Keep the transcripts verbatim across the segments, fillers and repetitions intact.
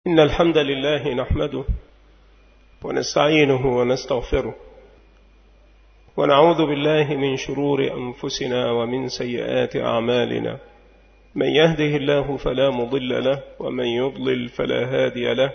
إن الحمد لله نحمده ونستعينه ونستغفره ونعوذ بالله من شرور أنفسنا ومن سيئات أعمالنا. من يهده الله فلا مضل له ومن يضلل فلا هادي له،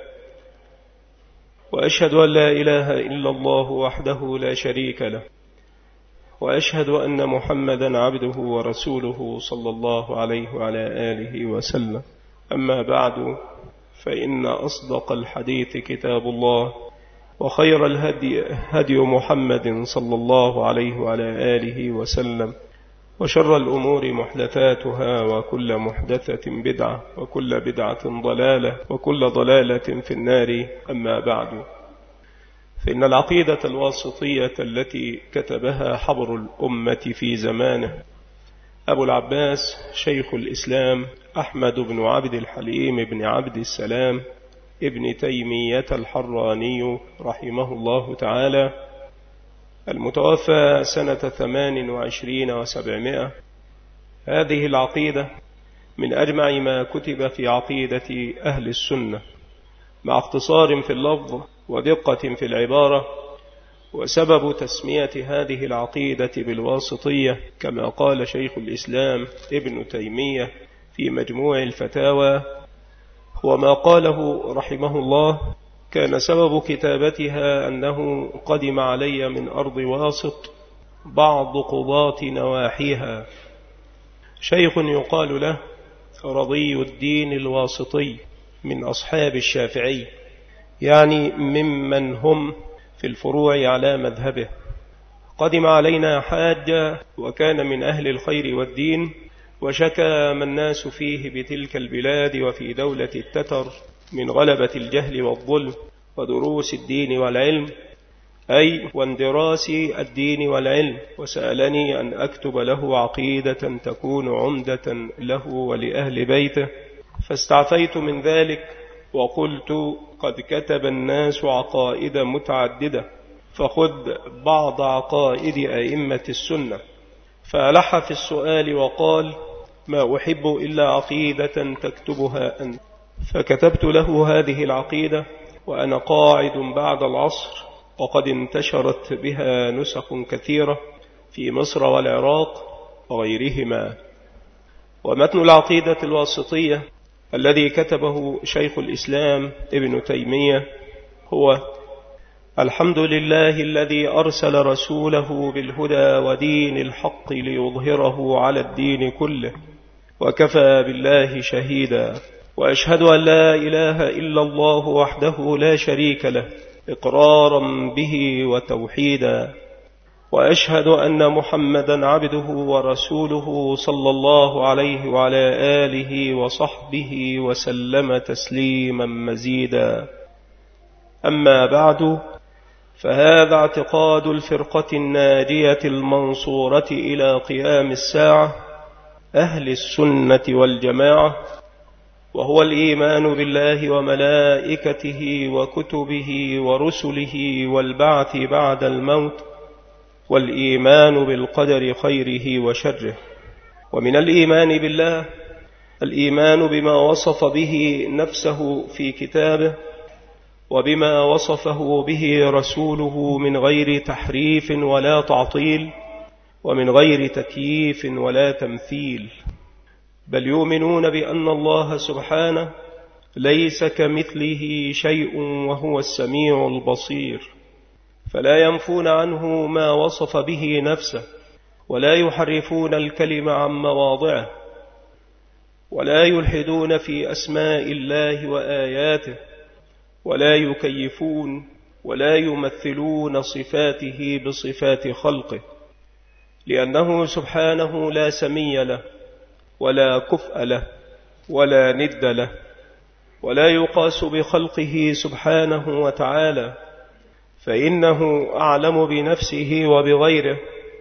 وأشهد أن لا إله إلا الله وحده لا شريك له، وأشهد أن محمدا عبده ورسوله صلى الله عليه وعلى آله وسلم. أما بعد، فإن أصدق الحديث كتاب الله، وخير الهدي هدي محمد صلى الله عليه وعلى آله وسلم، وشر الأمور محدثاتها، وكل محدثة بدعة، وكل بدعة ضلالة، وكل ضلالة في النار. أما بعد، فإن العقيدة الواسطية التي كتبها حبر الأمة في زمانه أبو العباس شيخ الإسلام أحمد بن عبد الحليم بن عبد السلام ابن تيمية الحراني رحمه الله تعالى، المتوفى سنة ثمان وعشرين وسبعمائة. هذه العقيدة من أجمع ما كتب في عقيدة أهل السنة، مع اختصار في اللفظ ودقة في العبارة. وسبب تسمية هذه العقيدة بالواسطية، كما قال شيخ الإسلام ابن تيمية في مجموع الفتاوى، هو ما قاله رحمه الله: كان سبب كتابتها أنه قدم علي من أرض واسط بعض قضاة نواحيها شيخ يقال له رضي الدين الواسطي من أصحاب الشافعي، يعني ممن هم في الفروع على مذهبه. قدم علينا حاجة، وكان من أهل الخير والدين، وشكى ما الناس فيه بتلك البلاد وفي دولة التتر من غلبة الجهل والظلم ودروس الدين والعلم، أي واندراس الدين والعلم. وسألني أن أكتب له عقيدة تكون عمدة له ولأهل بيته، فاستعفيت من ذلك وقلت: قد كتب الناس عقائد متعددة، فخذ بعض عقائد أئمة السنة. فألح في السؤال وقال: ما أحب إلا عقيدة تكتبها أنت. فكتبت له هذه العقيدة وأنا قاعد بعد العصر، وقد انتشرت بها نسخ كثيرة في مصر والعراق وغيرهما. ومتن العقيدة الواسطية الذي كتبه شيخ الإسلام ابن تيمية هو: الحمد لله الذي أرسل رسوله بالهدى ودين الحق ليظهره على الدين كله، وكفى بالله شهيدا. وأشهد أن لا إله إلا الله وحده لا شريك له إقرارا به وتوحيدا. وأشهد أن محمدا عبده ورسوله صلى الله عليه وعلى آله وصحبه وسلم تسليما مزيدا. أما بعد، فهذا اعتقاد الفرقة الناجية المنصورة إلى قيام الساعة، أهل السنة والجماعة، وهو الإيمان بالله وملائكته وكتبه ورسله والبعث بعد الموت، والإيمان بالقدر خيره وشره. ومن الإيمان بالله الإيمان بما وصف به نفسه في كتابه، وبما وصفه به رسوله من غير تحريف ولا تعطيل، ومن غير تكييف ولا تمثيل. بل يؤمنون بأن الله سبحانه ليس كمثله شيء وهو السميع البصير، فلا ينفون عنه ما وصف به نفسه، ولا يحرفون الكلم عن مواضعه، ولا يلحدون في أسماء الله وآياته، ولا يكيفون ولا يمثلون صفاته بصفات خلقه، لأنه سبحانه لا سمي له ولا كفء له ولا ند له، ولا يقاس بخلقه سبحانه وتعالى، فإنه أعلم بنفسه وبغيره،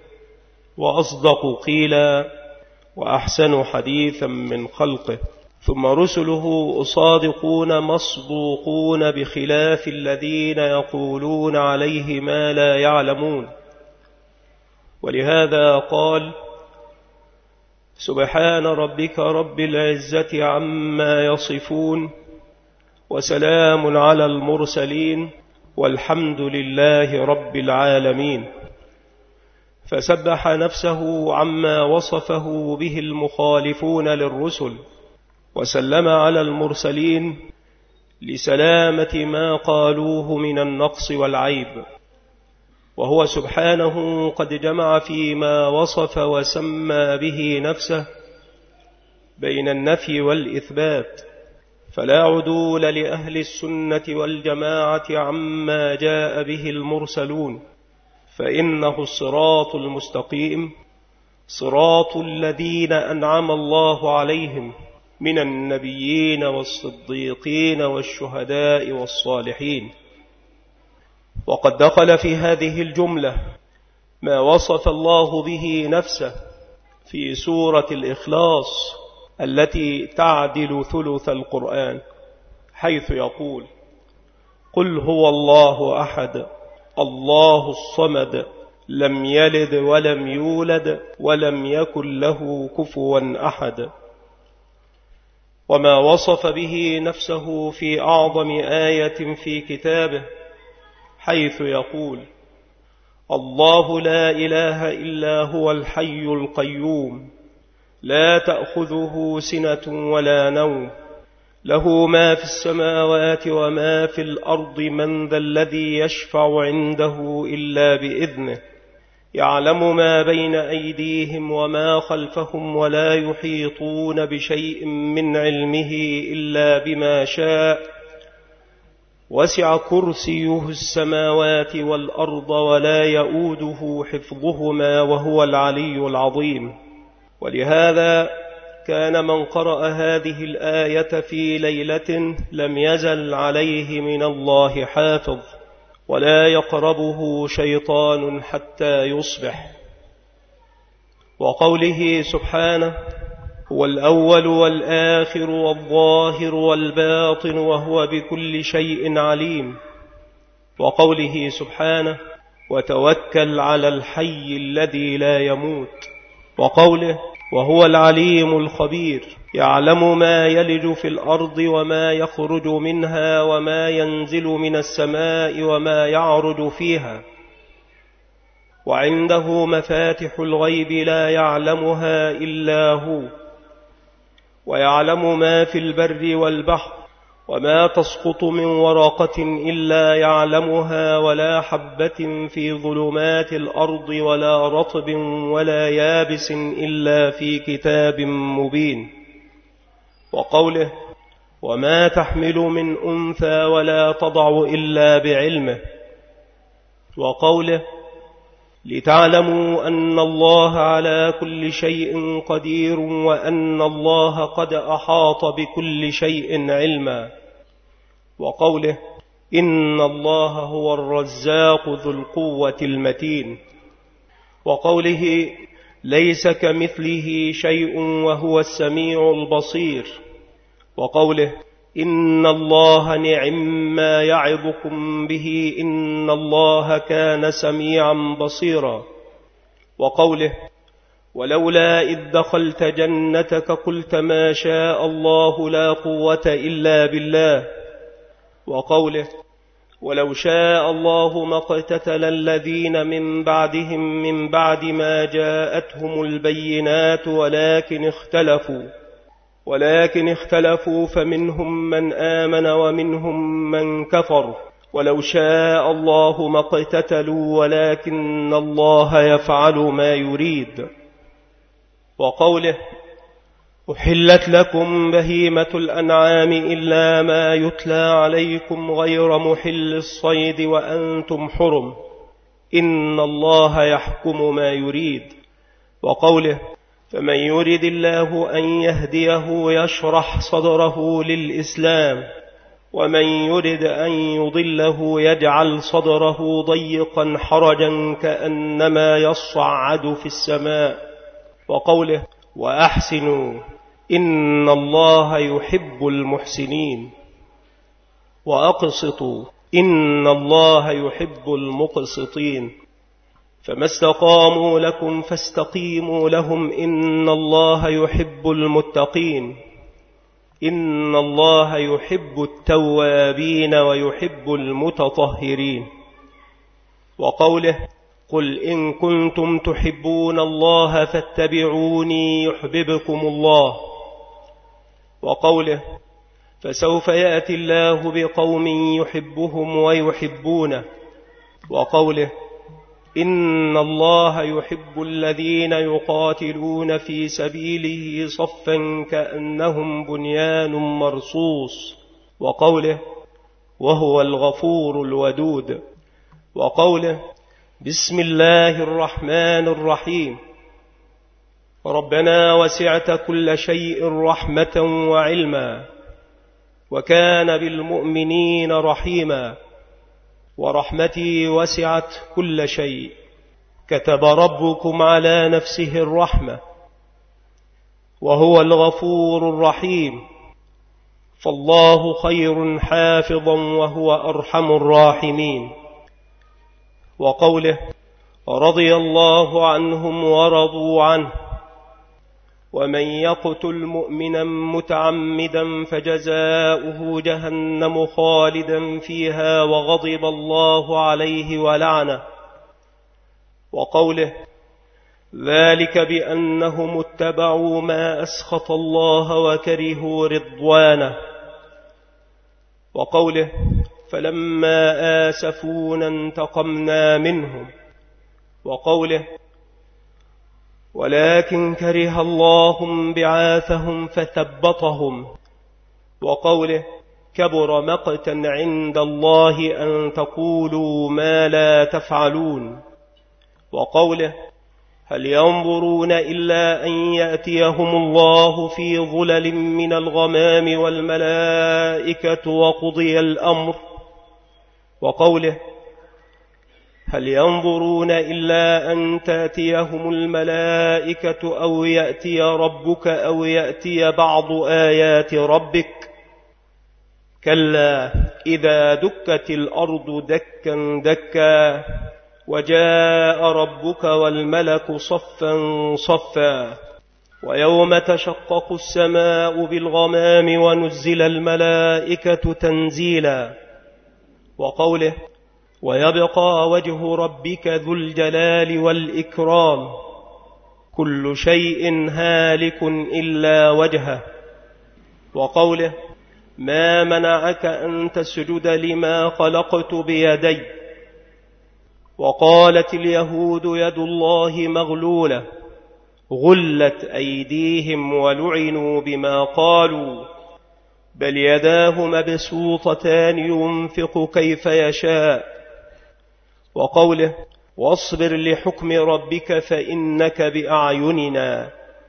وأصدق قيلا، وأحسن حديثا من خلقه. ثم رسله صادقون مصدوقون، بخلاف الذين يقولون عليه ما لا يعلمون. ولهذا قال: سبحان ربك رب العزة عما يصفون، وسلام على المرسلين والحمد لله رب العالمين. فسبح نفسه عما وصفه به المخالفون للرسل، وسلم على المرسلين لسلامة ما قالوه من النقص والعيب. وهو سبحانه قد جمع فيما وصف وسمى به نفسه بين النفي والإثبات، فلا عدول لأهل السنة والجماعة عما جاء به المرسلون، فإنه الصراط المستقيم، صراط الذين أنعم الله عليهم من النبيين والصديقين والشهداء والصالحين. وقد دخل في هذه الجملة ما وصف الله به نفسه في سورة الإخلاص التي تعدل ثلث القرآن، حيث يقول: قل هو الله أحد الله الصمد لم يلد ولم يولد ولم يكن له كفوا أحد. وما وصف به نفسه في أعظم آية في كتابه، حيث يقول: الله لا إله إلا هو الحي القيوم لا تأخذه سنة ولا نوم له ما في السماوات وما في الأرض من ذا الذي يشفع عنده إلا بإذنه يعلم ما بين أيديهم وما خلفهم ولا يحيطون بشيء من علمه إلا بما شاء وسع كرسيه السماوات والأرض ولا يؤوده حفظهما وهو العلي العظيم. ولهذا كان من قرأ هذه الآية في ليلة لم يزل عليه من الله حافظ ولا يقربه شيطان حتى يصبح. وقوله سبحانه: هو الأول والآخر والظاهر والباطن وهو بكل شيء عليم. وقوله سبحانه: وتوكل على الحي الذي لا يموت. وقوله: وهو العليم الخبير يعلم ما يلج في الأرض وما يخرج منها وما ينزل من السماء وما يعرج فيها وعنده مفاتح الغيب لا يعلمها إلا هو ويعلم ما في البر والبحر وما تسقط من ورقة إلا يعلمها ولا حبة في ظلمات الأرض ولا رطب ولا يابس إلا في كتاب مبين. وقوله: وما تحمل من أنثى ولا تضع إلا بعلمه. وقوله: لتعلموا أن الله على كل شيء قدير وأن الله قد أحاط بكل شيء علما. وقوله: إن الله هو الرزاق ذو القوة المتين. وقوله: ليس كمثله شيء وهو السميع البصير. وقوله: إن الله نعم ما يعظكم به إن الله كان سميعا بصيرا. وقوله: ولولا إذ دخلت جنتك قلت ما شاء الله لا قوة إلا بالله. وقوله: ولو شاء الله ما اقتتل الذين من بعدهم من بعد ما جاءتهم البينات ولكن اختلفوا ولكن اختلفوا فمنهم من آمن ومنهم من كفر ولو شاء الله ما اقتتلوا ولكن الله يفعل ما يريد. وقوله: أحلت لكم بهيمة الأنعام إلا ما يتلى عليكم غير محل الصيد وأنتم حرم إن الله يحكم ما يريد. وقوله: فمن يرد الله أن يهديه يشرح صدره للإسلام ومن يرد أن يضله يجعل صدره ضيقا حرجا كأنما يصعد في السماء. وقوله: وأحسنوا إن الله يحب المحسنين. وأقسطوا إن الله يحب المقسطين. فما استقاموا لكم فاستقيموا لهم إن الله يحب المتقين. إن الله يحب التوابين ويحب المتطهرين. وقوله قل إن كنتم تحبون الله فاتبعوني يحببكم الله. وقوله فسوف يأتي الله بقوم يحبهم ويحبونه. وقوله إن الله يحب الذين يقاتلون في سبيله صفا كأنهم بنيان مرصوص. وقوله وهو الغفور الودود. وقوله بسم الله الرحمن الرحيم. ربنا وسعت كل شيء رحمة وعلما وكان بالمؤمنين رحيما ورحمتي وسعت كل شيء. كتب ربكم على نفسه الرحمة وهو الغفور الرحيم، فالله خير حافظا وهو أرحم الراحمين. وقوله رضي الله عنهم ورضوا عنه. ومن يقتل مؤمنا متعمدا فجزاؤه جهنم خالدا فيها وغضب الله عليه ولعنه. وقوله ذلك بأنهم اتبعوا ما أسخط الله وكرهوا رضوانه. وقوله فلما آسفونا انتقمنا منهم. وقوله ولكن كره الله بعاثهم فثبطهم. وقوله كبر مقتا عند الله أن تقولوا ما لا تفعلون. وقوله هل ينظرون إلا أن يأتيهم الله في ظلل من الغمام والملائكة وقضي الأمر. وقوله هل ينظرون إلا أن تأتيهم الملائكة أو يأتي ربك أو يأتي بعض آيات ربك. كلا إذا دكت الأرض دكا دكا وجاء ربك والملك صفا صفا ويوم تشقق السماء بالغمام ونزل الملائكة تنزيلا. وقوله ويبقى وجه ربك ذو الجلال والإكرام كل شيء هالك إلا وجهه. وقوله ما منعك أن تسجد لما خلقت بيدي. وقالت اليهود يد الله مغلولة غلت أيديهم ولعنوا بما قالوا بل يداه مبسوطتان ينفق كيف يشاء. وقوله واصبر لحكم ربك فإنك بأعيننا.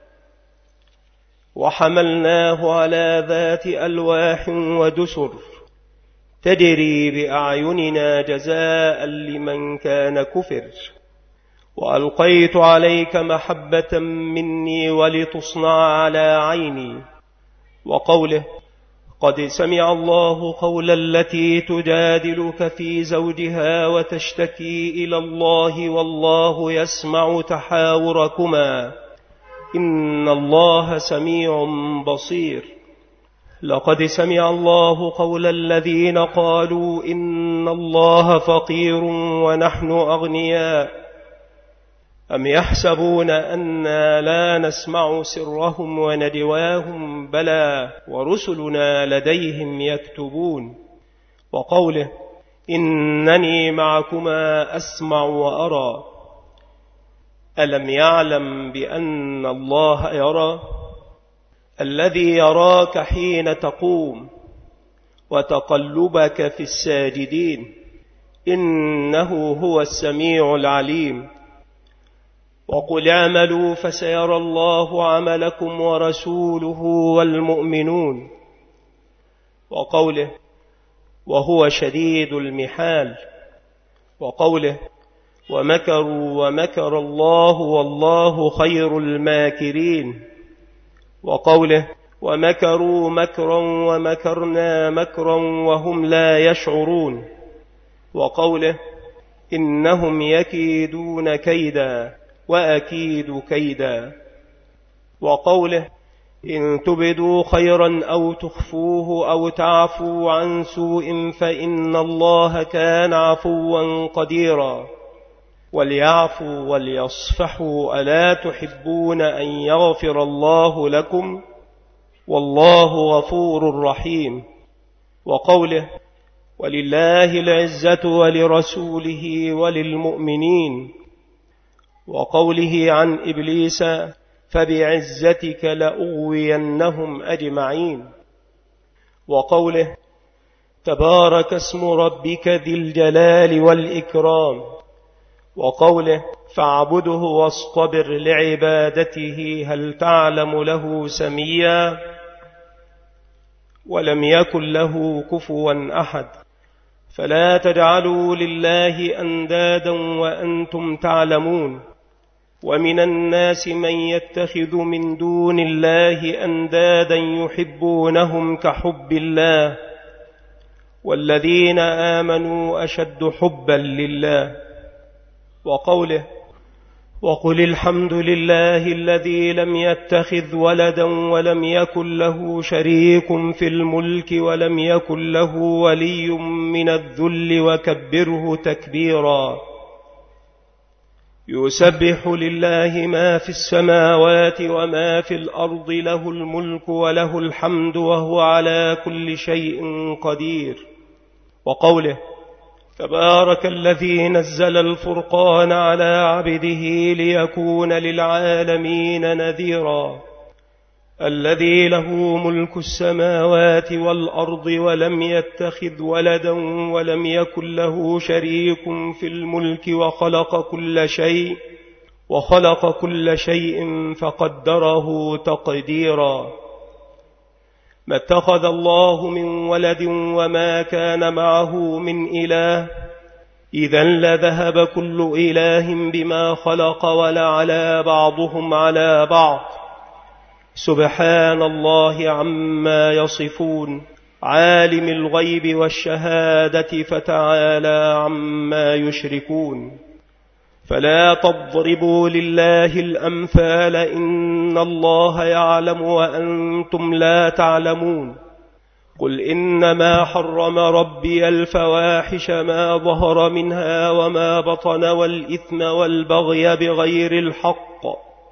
وحملناه على ذات ألواح ودسر تجري بأعيننا جزاء لمن كان كفر. وألقيت عليك محبة مني ولتصنع على عيني. وقوله قد سمع الله قول التي تجادلك في زوجها وتشتكي إلى الله والله يسمع تحاوركما إن الله سميع بصير. لقد سمع الله قول الذين قالوا إن الله فقير ونحن أغنياء أم يحسبون أنا لا نسمع سرهم ونجواهم بلى ورسلنا لديهم يكتبون. وقوله إنني معكما أسمع وأرى ألم يعلم بأن الله يرى الذي يراك حين تقوم وتقلبك في الساجدين إنه هو السميع العليم. وقل اعملوا فسيرى الله عملكم ورسوله والمؤمنون. وقوله وهو شديد المحال. وقوله ومكروا ومكر الله والله خير الماكرين. وقوله ومكروا مكرا ومكرنا مكرا وهم لا يشعرون. وقوله إنهم يكيدون كيدا وأكيد كيدا. وقوله إن تبدوا خيرا أو تخفوه أو تعفوا عن سوء فإن الله كان عفوا قديرا. وليعفوا وليصفحوا، ألا تحبون أن يغفر الله لكم؟ والله غفور رحيم. وقوله: ولله العزة ولرسوله وللمؤمنين. وقوله عن إبليس: فبعزتك لأغوينهم أجمعين. وقوله: تبارك اسم ربك ذي الجلال والإكرام. وقوله: فاعبده واصطبر لعبادته هل تعلم له سميا. ولم يكن له كفوا أحد. فلا تجعلوا لله أندادا وأنتم تعلمون. ومن الناس من يتخذ من دون الله أندادا يحبونهم كحب الله، والذين آمنوا أشد حبا لله. وقوله: وقل الحمد لله الذي لم يتخذ ولدا ولم يكن له شريك في الملك ولم يكن له ولي من الذل وكبره تكبيرا. يسبح لله ما في السماوات وما في الأرض، له الملك وله الحمد وهو على كل شيء قدير. وقوله: تبارك الذي نزل الفرقان على عبده ليكون للعالمين نذيرا. الذي له ملك السماوات والأرض ولم يتخذ ولدا ولم يكن له شريك في الملك وخلق كل شيء وخلق كل شيء فقدره تقديرا. ما اتخذ الله من ولد وما كان معه من إله، إذا لذهب كل إله بما خلق ولعلى بعضهم على بعض. سبحان الله عما يصفون، عالم الغيب والشهادة فتعالى عما يشركون. فلا تضربوا لله الأمثال، إن الله يعلم وأنتم لا تعلمون. قل إنما حرم ربي الفواحش ما ظهر منها وما بطن والإثم والبغي بغير الحق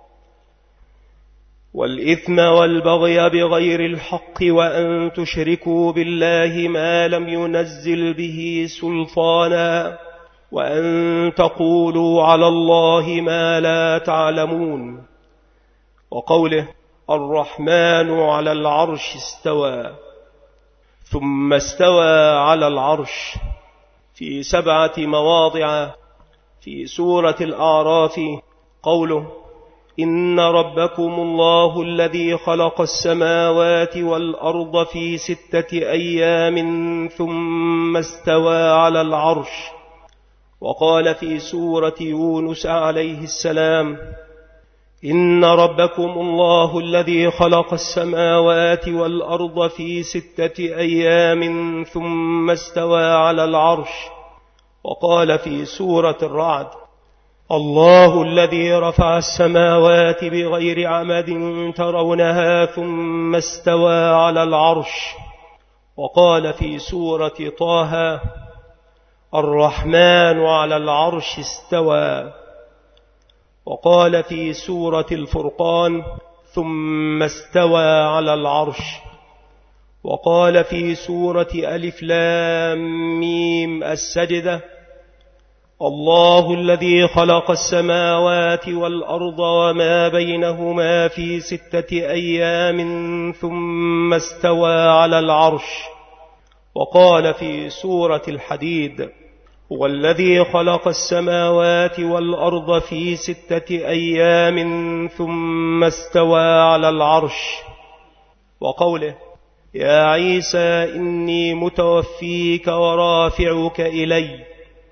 والإثم والبغي بغير الحق وأن تشركوا بالله ما لم ينزل به سلطانا وأن تقولوا على الله ما لا تعلمون. وقوله: الرحمن على العرش استوى. ثم استوى على العرش في سبعة مواضع في سورة الأعراف. قوله: إن ربكم الله الذي خلق السماوات والأرض في ستة أيام ثم استوى على العرش. وقال في سورة يونس عليه السلام: إن ربكم الله الذي خلق السماوات والأرض في ستة أيام ثم استوى على العرش. وقال في سورة الرعد: الله الذي رفع السماوات بغير عمد ترونها ثم استوى على العرش. وقال في سورة طه: الرحمن على العرش استوى. وقال في سورة الفرقان: ثم استوى على العرش. وقال في سورة ألف لام ميم السجدة: الله الذي خلق السماوات والأرض وما بينهما في ستة أيام ثم استوى على العرش. وقال في سورة الحديد: هو الذي خلق السماوات والأرض في ستة أيام ثم استوى على العرش. وقوله: يا عيسى إني متوفيك ورافعك إلي،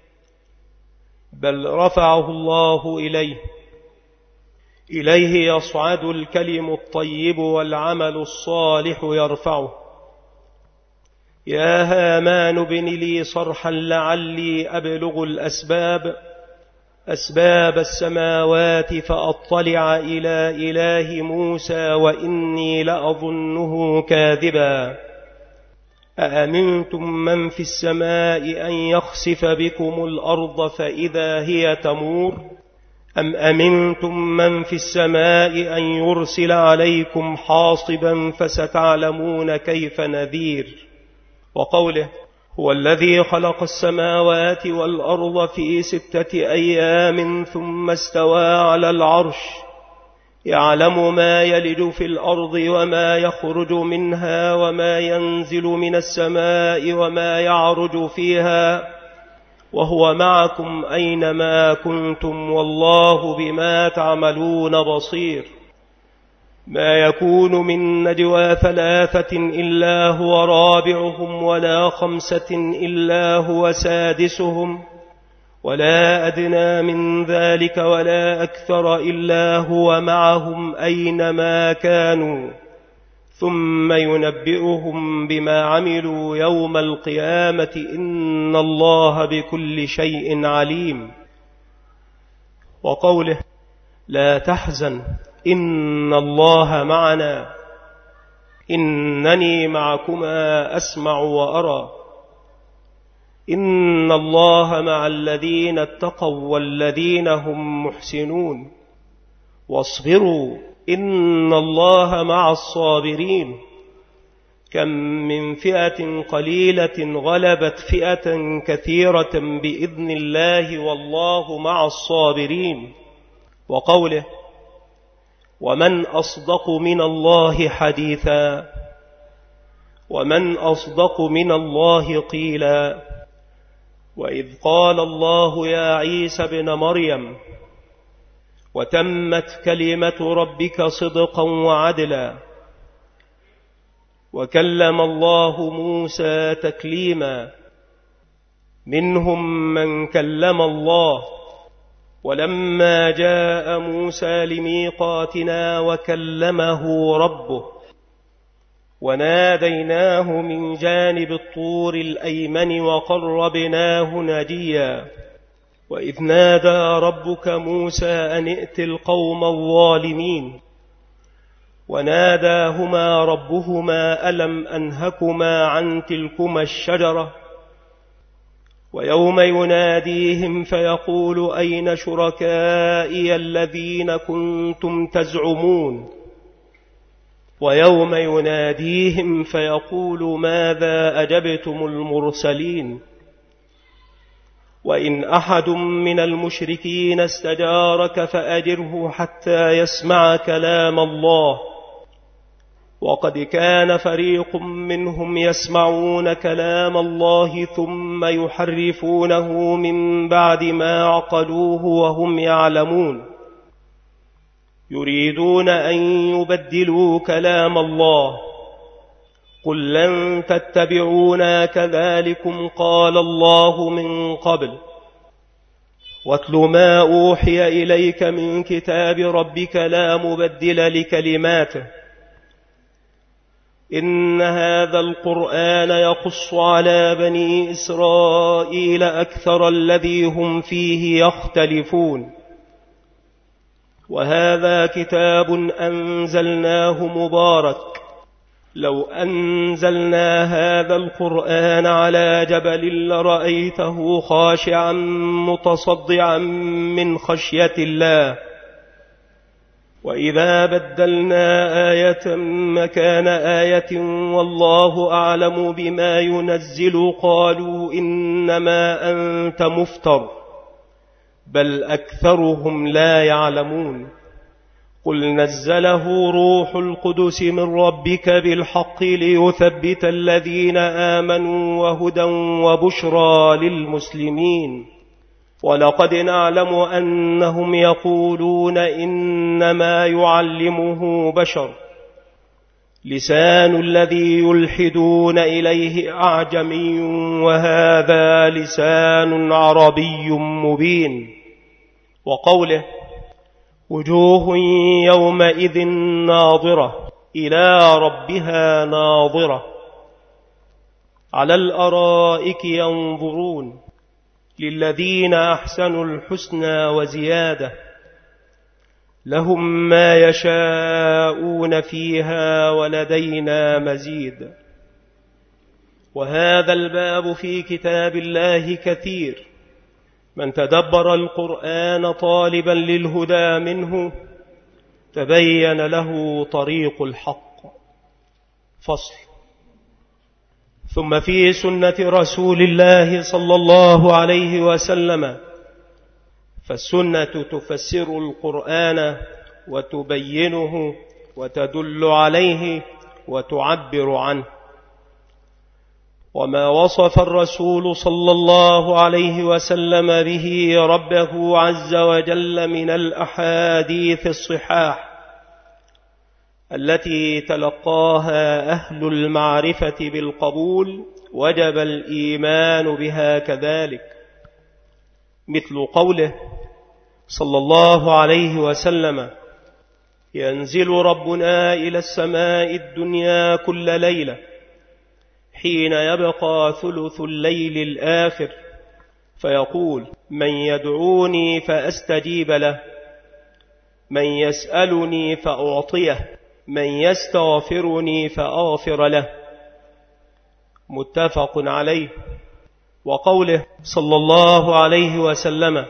بل رفعه الله إليه. إليه يصعد الكلم الطيب والعمل الصالح يرفعه. يا هامان ابن لي صرحا لعلي أبلغ الأسباب أسباب السماوات فأطلع إلى إله موسى وإني لأظنه كاذبا أأمنتم من في السماء أن يخسف بكم الأرض فإذا هي تمور أم أمنتم من في السماء أن يرسل عليكم حاصبا فستعلمون كيف نذير. وقوله هو الذي خلق السماوات والأرض في ستة أيام ثم استوى على العرش يعلم ما يلج في الأرض وما يخرج منها وما ينزل من السماء وما يعرج فيها وهو معكم أينما كنتم والله بما تعملون بصير. ما يكون من نجوى ثلاثة إلا هو رابعهم ولا خمسة إلا هو سادسهم ولا أدنى من ذلك ولا أكثر إلا هو معهم أينما كانوا ثم ينبئهم بما عملوا يوم القيامة إن الله بكل شيء عليم. وقوله لا تحزن إن الله معنا إنني معكما أسمع وأرى إن الله مع الذين اتقوا والذين هم محسنون واصبروا إن الله مع الصابرين كم من فئة قليلة غلبت فئة كثيرة بإذن الله والله مع الصابرين. وقوله ومن أصدق من الله حديثا ومن أصدق من الله قيلا. وإذ قال الله يا عيسى ابن مريم وتمت كلمة ربك صدقا وعدلا وكلم الله موسى تكليما منهم من كلم الله ولما جاء موسى لميقاتنا وكلمه ربه وناديناه من جانب الطور الأيمن وقربناه نجيا. وإذ نادى ربك موسى أن ائت القوم الظالمين وناداهما ربهما ألم أنهكما عن تلكما الشجرة ويوم يناديهم فيقول أين شركائي الذين كنتم تزعمون ويوم يناديهم فيقول ماذا أجبتم المرسلين. وإن أحد من المشركين استجارك فأجره حتى يسمع كلام الله وقد كان فريق منهم يسمعون كلام الله ثم يحرفونه من بعد ما عقلوه وهم يعلمون يريدون أن يبدلوا كلام الله قل لن تتبعونا كذلكم قال الله من قبل واتل ما أوحي إليك من كتاب ربك لا مبدل لكلماته إن هذا القرآن يقص على بني إسرائيل أكثر الذي هم فيه يختلفون وهذا كتاب أنزلناه مبارك لو أنزلنا هذا القرآن على جبل لرأيته خاشعا متصدعا من خشية الله وإذا بدلنا آية مكان آية والله أعلم بما ينزل قالوا إنما أنت مفتر بل أكثرهم لا يعلمون قل نزله روح القدس من ربك بالحق ليثبت الذين آمنوا وهدى وبشرى للمسلمين ولقد نعلم أنهم يقولون إنما يعلمه بشر لسان الذي يلحدون إليه أعجمي وهذا لسان عربي مبين. وقوله وجوه يومئذ ناظرة إلى ربها ناظرة على الأرائك ينظرون للذين أحسنوا الحسنى وزيادة لهم ما يشاءون فيها ولدينا مزيد. وهذا الباب في كتاب الله كثير، من تدبر القرآن طالبا للهدى منه تبين له طريق الحق. فصل. ثم في سنة رسول الله صلى الله عليه وسلم، فالسنة تفسر القرآن وتبينه وتدل عليه وتعبر عنه. وما وصف الرسول صلى الله عليه وسلم به ربه عز وجل من الأحاديث الصحاح التي تلقاها أهل المعرفة بالقبول وجب الإيمان بها كذلك، مثل قوله صلى الله عليه وسلم: ينزل ربنا إلى السماء الدنيا كل ليلة حين يبقى ثلث الليل الآخر فيقول: من يدعوني فأستجيب له، من يسألني فأعطيه، من يستغفرني فأغفر له. متفق عليه. وقوله صلى الله عليه وسلم: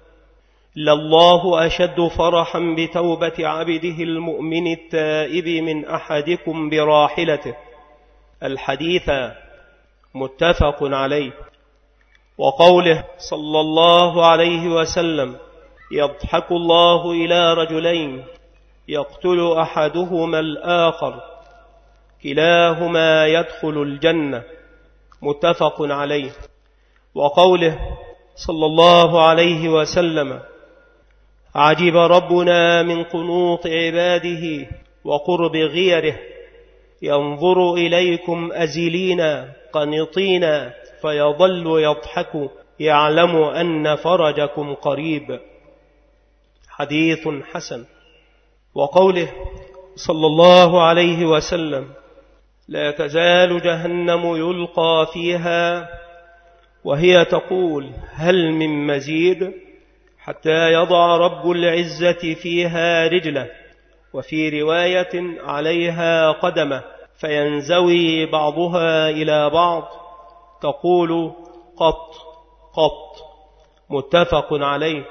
لله أشد فرحا بتوبة عبده المؤمن التائب من أحدكم براحلته. الحديث متفق عليه. وقوله صلى الله عليه وسلم: يضحك الله إلى رجلين يقتل أحدهما الآخر كلاهما يدخل الجنة. متفق عليه. وقوله صلى الله عليه وسلم: عجب ربنا من قنوط عباده وقرب غيره، ينظر إليكم أزلين قنطين فيظل يضحك يعلم أن فرجكم قريب. حديث حسن. وقوله صلى الله عليه وسلم: لا تزال جهنم يلقى فيها وهي تقول هل من مزيد، حتى يضع رب العزة فيها رجله، وفي رواية عليها قدمه، فينزوي بعضها إلى بعض تقول قط قط. متفق عليه.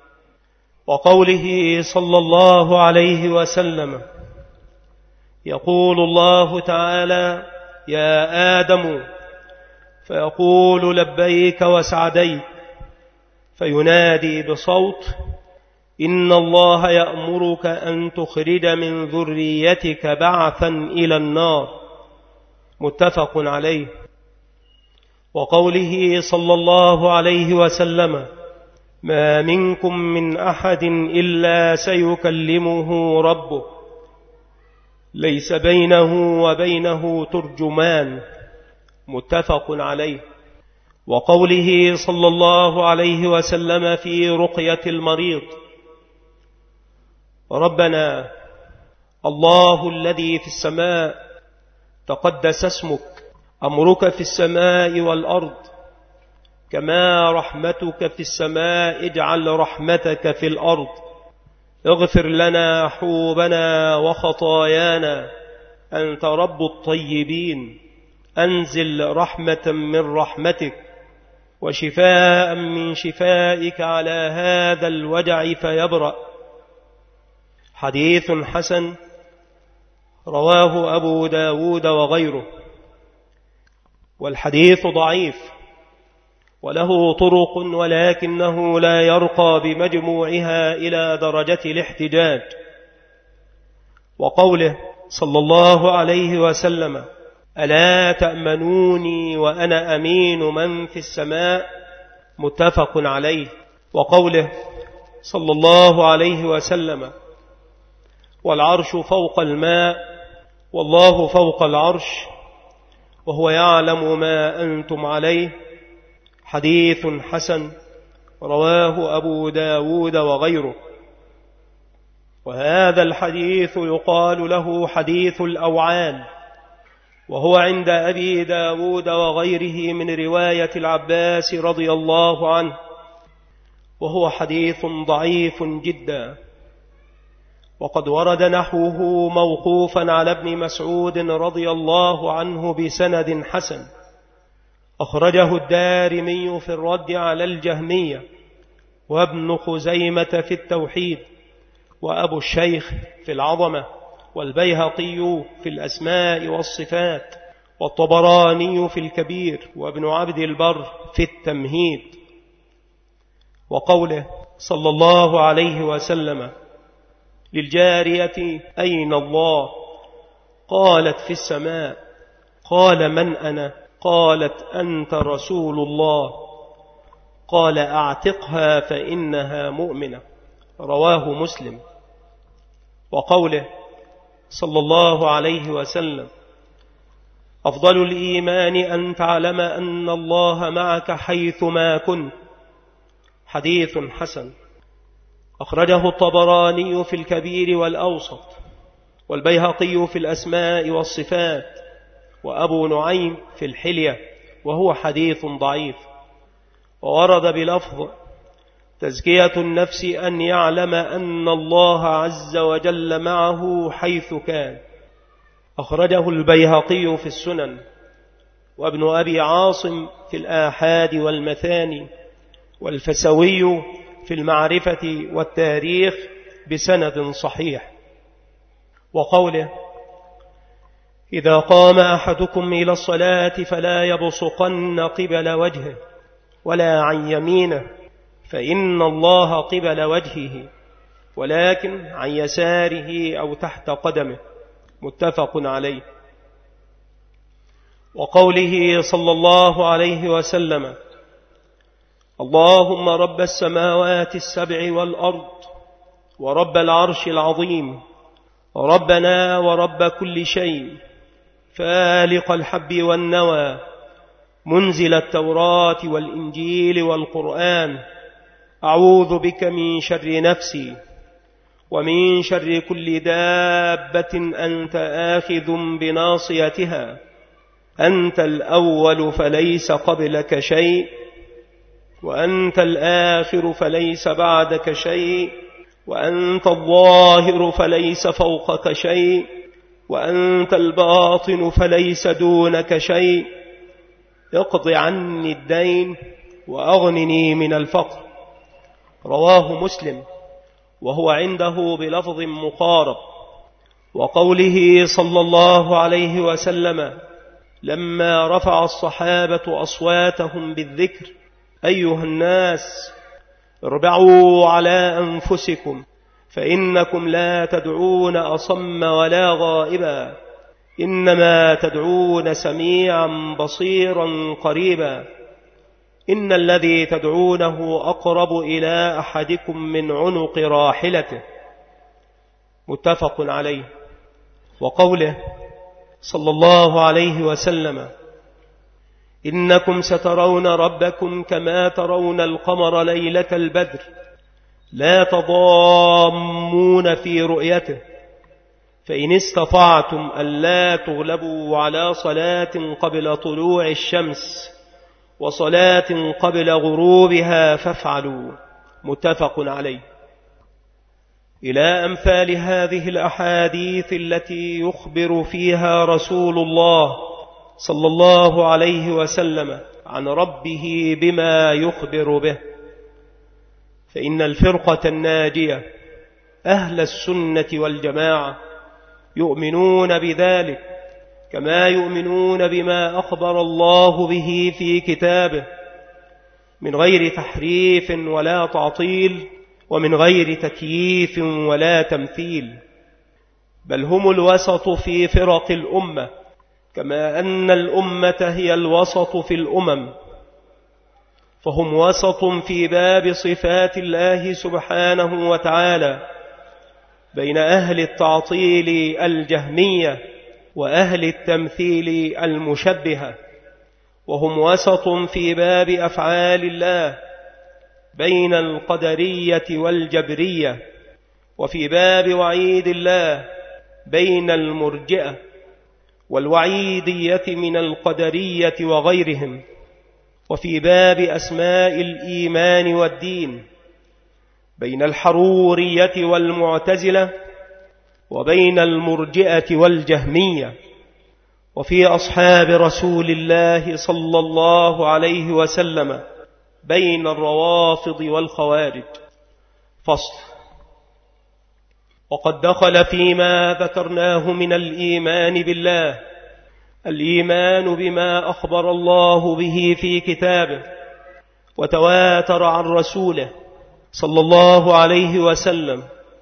وقوله صلى الله عليه وسلم: يقول الله تعالى: يا آدم، فيقول لبيك وسعديك، فينادي بصوت: إن الله يأمرك أن تخرج من ذريتك بعثا إلى النار. متفق عليه. وقوله صلى الله عليه وسلم: ما منكم من أحد إلا سيكلمه ربه ليس بينه وبينه ترجمان. متفق عليه. وقوله صلى الله عليه وسلم في رقية المريض: ربنا الله الذي في السماء تقدس اسمك، أمرك في السماء والأرض، كما رحمتك في السماء اجعل رحمتك في الأرض، اغفر لنا حوبنا وخطايانا، أنت رب الطيبين، أنزل رحمة من رحمتك وشفاء من شفائك على هذا الوجع فيبرأ. حديث حسن رواه أبو داود وغيره. والحديث ضعيف وله طرق، ولكنه لا يرقى بمجموعها إلى درجة الاحتجاج. وقوله صلى الله عليه وسلم: ألا تأمنوني وأنا أمين من في السماء. متفق عليه. وقوله صلى الله عليه وسلم: والعرش فوق الماء والله فوق العرش وهو يعلم ما أنتم عليه. حديث حسن رواه أبو داود وغيره. وهذا الحديث يقال له حديث الأوعال، وهو عند أبي داود وغيره من رواية العباس رضي الله عنه، وهو حديث ضعيف جدا. وقد ورد نحوه موقوفا على ابن مسعود رضي الله عنه بسند حسن، أخرجه الدارمي في الرد على الجهمية، وابن خزيمة في التوحيد، وأبو الشيخ في العظمة، والبيهقي في الأسماء والصفات، والطبراني في الكبير، وابن عبد البر في التمهيد. وقوله صلى الله عليه وسلم للجارية أين الله؟ قالت في السماء. قال من أنا؟ قالت أنت رسول الله. قال أعتقها فإنها مؤمنة. رواه مسلم. وقوله صلى الله عليه وسلم أفضل الإيمان أن تعلم أن الله معك حيثما كنت، حديث حسن، أخرجه الطبراني في الكبير والأوسط، والبيهقي في الأسماء والصفات، وأبو نعيم في الحلية، وهو حديث ضعيف. وورد بلفظ تزكية النفس أن يعلم أن الله عز وجل معه حيث كان، أخرجه البيهقي في السنن، وابن أبي عاصم في الآحاد والمثاني، والفسوي في المعرفة والتاريخ بسند صحيح. وقوله إذا قام أحدكم إلى الصلاة فلا يبصقن قبل وجهه ولا عن يمينه فإن الله قبل وجهه، ولكن عن يساره أو تحت قدمه، متفق عليه. وقوله صلى الله عليه وسلم اللهم رب السماوات السبع والأرض ورب العرش العظيم ربنا ورب كل شيء فالق الحب والنوى منزل التوراة والإنجيل والقرآن، أعوذ بك من شر نفسي ومن شر كل دابة أنت آخذ بناصيتها، أنت الأول فليس قبلك شيء، وأنت الآخر فليس بعدك شيء، وأنت الظاهر فليس فوقك شيء، وأنت الباطن فليس دونك شيء، اقض عني الدين وأغنني من الفقر. رواه مسلم، وهو عنده بلفظ مقارب. وقوله صلى الله عليه وسلم لما رفع الصحابة أصواتهم بالذكر أيها الناس اربعوا على أنفسكم فإنكم لا تدعون أصم ولا غائبا، إنما تدعون سميعا بصيرا قريبا، إن الذي تدعونه أقرب إلى أحدكم من عنق راحلته، متفق عليه. وقوله صلى الله عليه وسلم إنكم سترون ربكم كما ترون القمر ليلة البدر لا تضامون في رؤيته، فإن استطعتم ألا تغلبوا على صلاة قبل طلوع الشمس وصلاة قبل غروبها فافعلوا، متفق عليه. إلى أمثال هذه الأحاديث التي يخبر فيها رسول الله صلى الله عليه وسلم عن ربه بما يخبر به. فإن الفرقة الناجية أهل السنة والجماعة يؤمنون بذلك كما يؤمنون بما أخبر الله به في كتابه من غير تحريف ولا تعطيل ومن غير تكييف ولا تمثيل، بل هم الوسط في فرق الأمة كما أن الأمة هي الوسط في الأمم، فهم وسط في باب صفات الله سبحانه وتعالى بين أهل التعطيل الجهمية وأهل التمثيل المشبهة، وهم وسط في باب أفعال الله بين القدرية والجبرية، وفي باب وعيد الله بين المرجئة، والوعيدية من القدرية وغيرهم، وفي باب أسماء الإيمان والدين بين الحرورية والمعتزلة، وبين المرجئة والجهمية، وفي أصحاب رسول الله صلى الله عليه وسلم بين الروافض والخوارج. فصل. وقد دخل فيما ذكرناه من الإيمان بالله الإيمان بما أخبر الله به في كتابه وتواتر عن رسوله صلى الله عليه وسلم،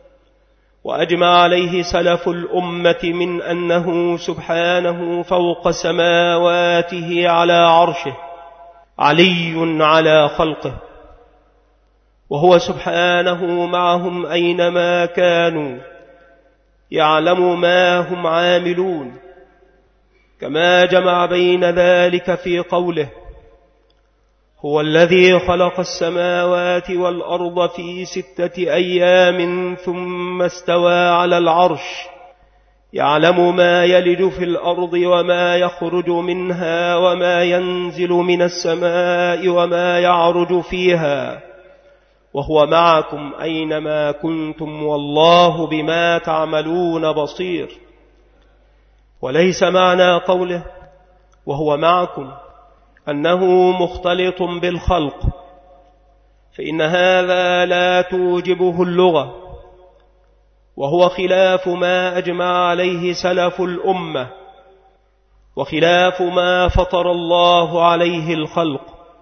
وأجمع عليه سلف الأمة من أنه سبحانه فوق سماواته على عرشه علي على خلقه، وهو سبحانه معهم أينما كانوا يعلم ما هم عاملون، كما جمع بين ذلك في قوله: هو الذي خلق السماوات والأرض في ستة أيام ثم استوى على العرش يعلم ما يلج في الأرض وما يخرج منها وما ينزل من السماء وما يعرج فيها، وهو معكم أينما كنتم والله بما تعملون بصير. وليس معنى قوله وهو معكم أنه مختلط بالخلق، فإن هذا لا توجبه اللغة، وهو خلاف ما أجمع عليه سلف الأمة، وخلاف ما فطر الله عليه الخلق.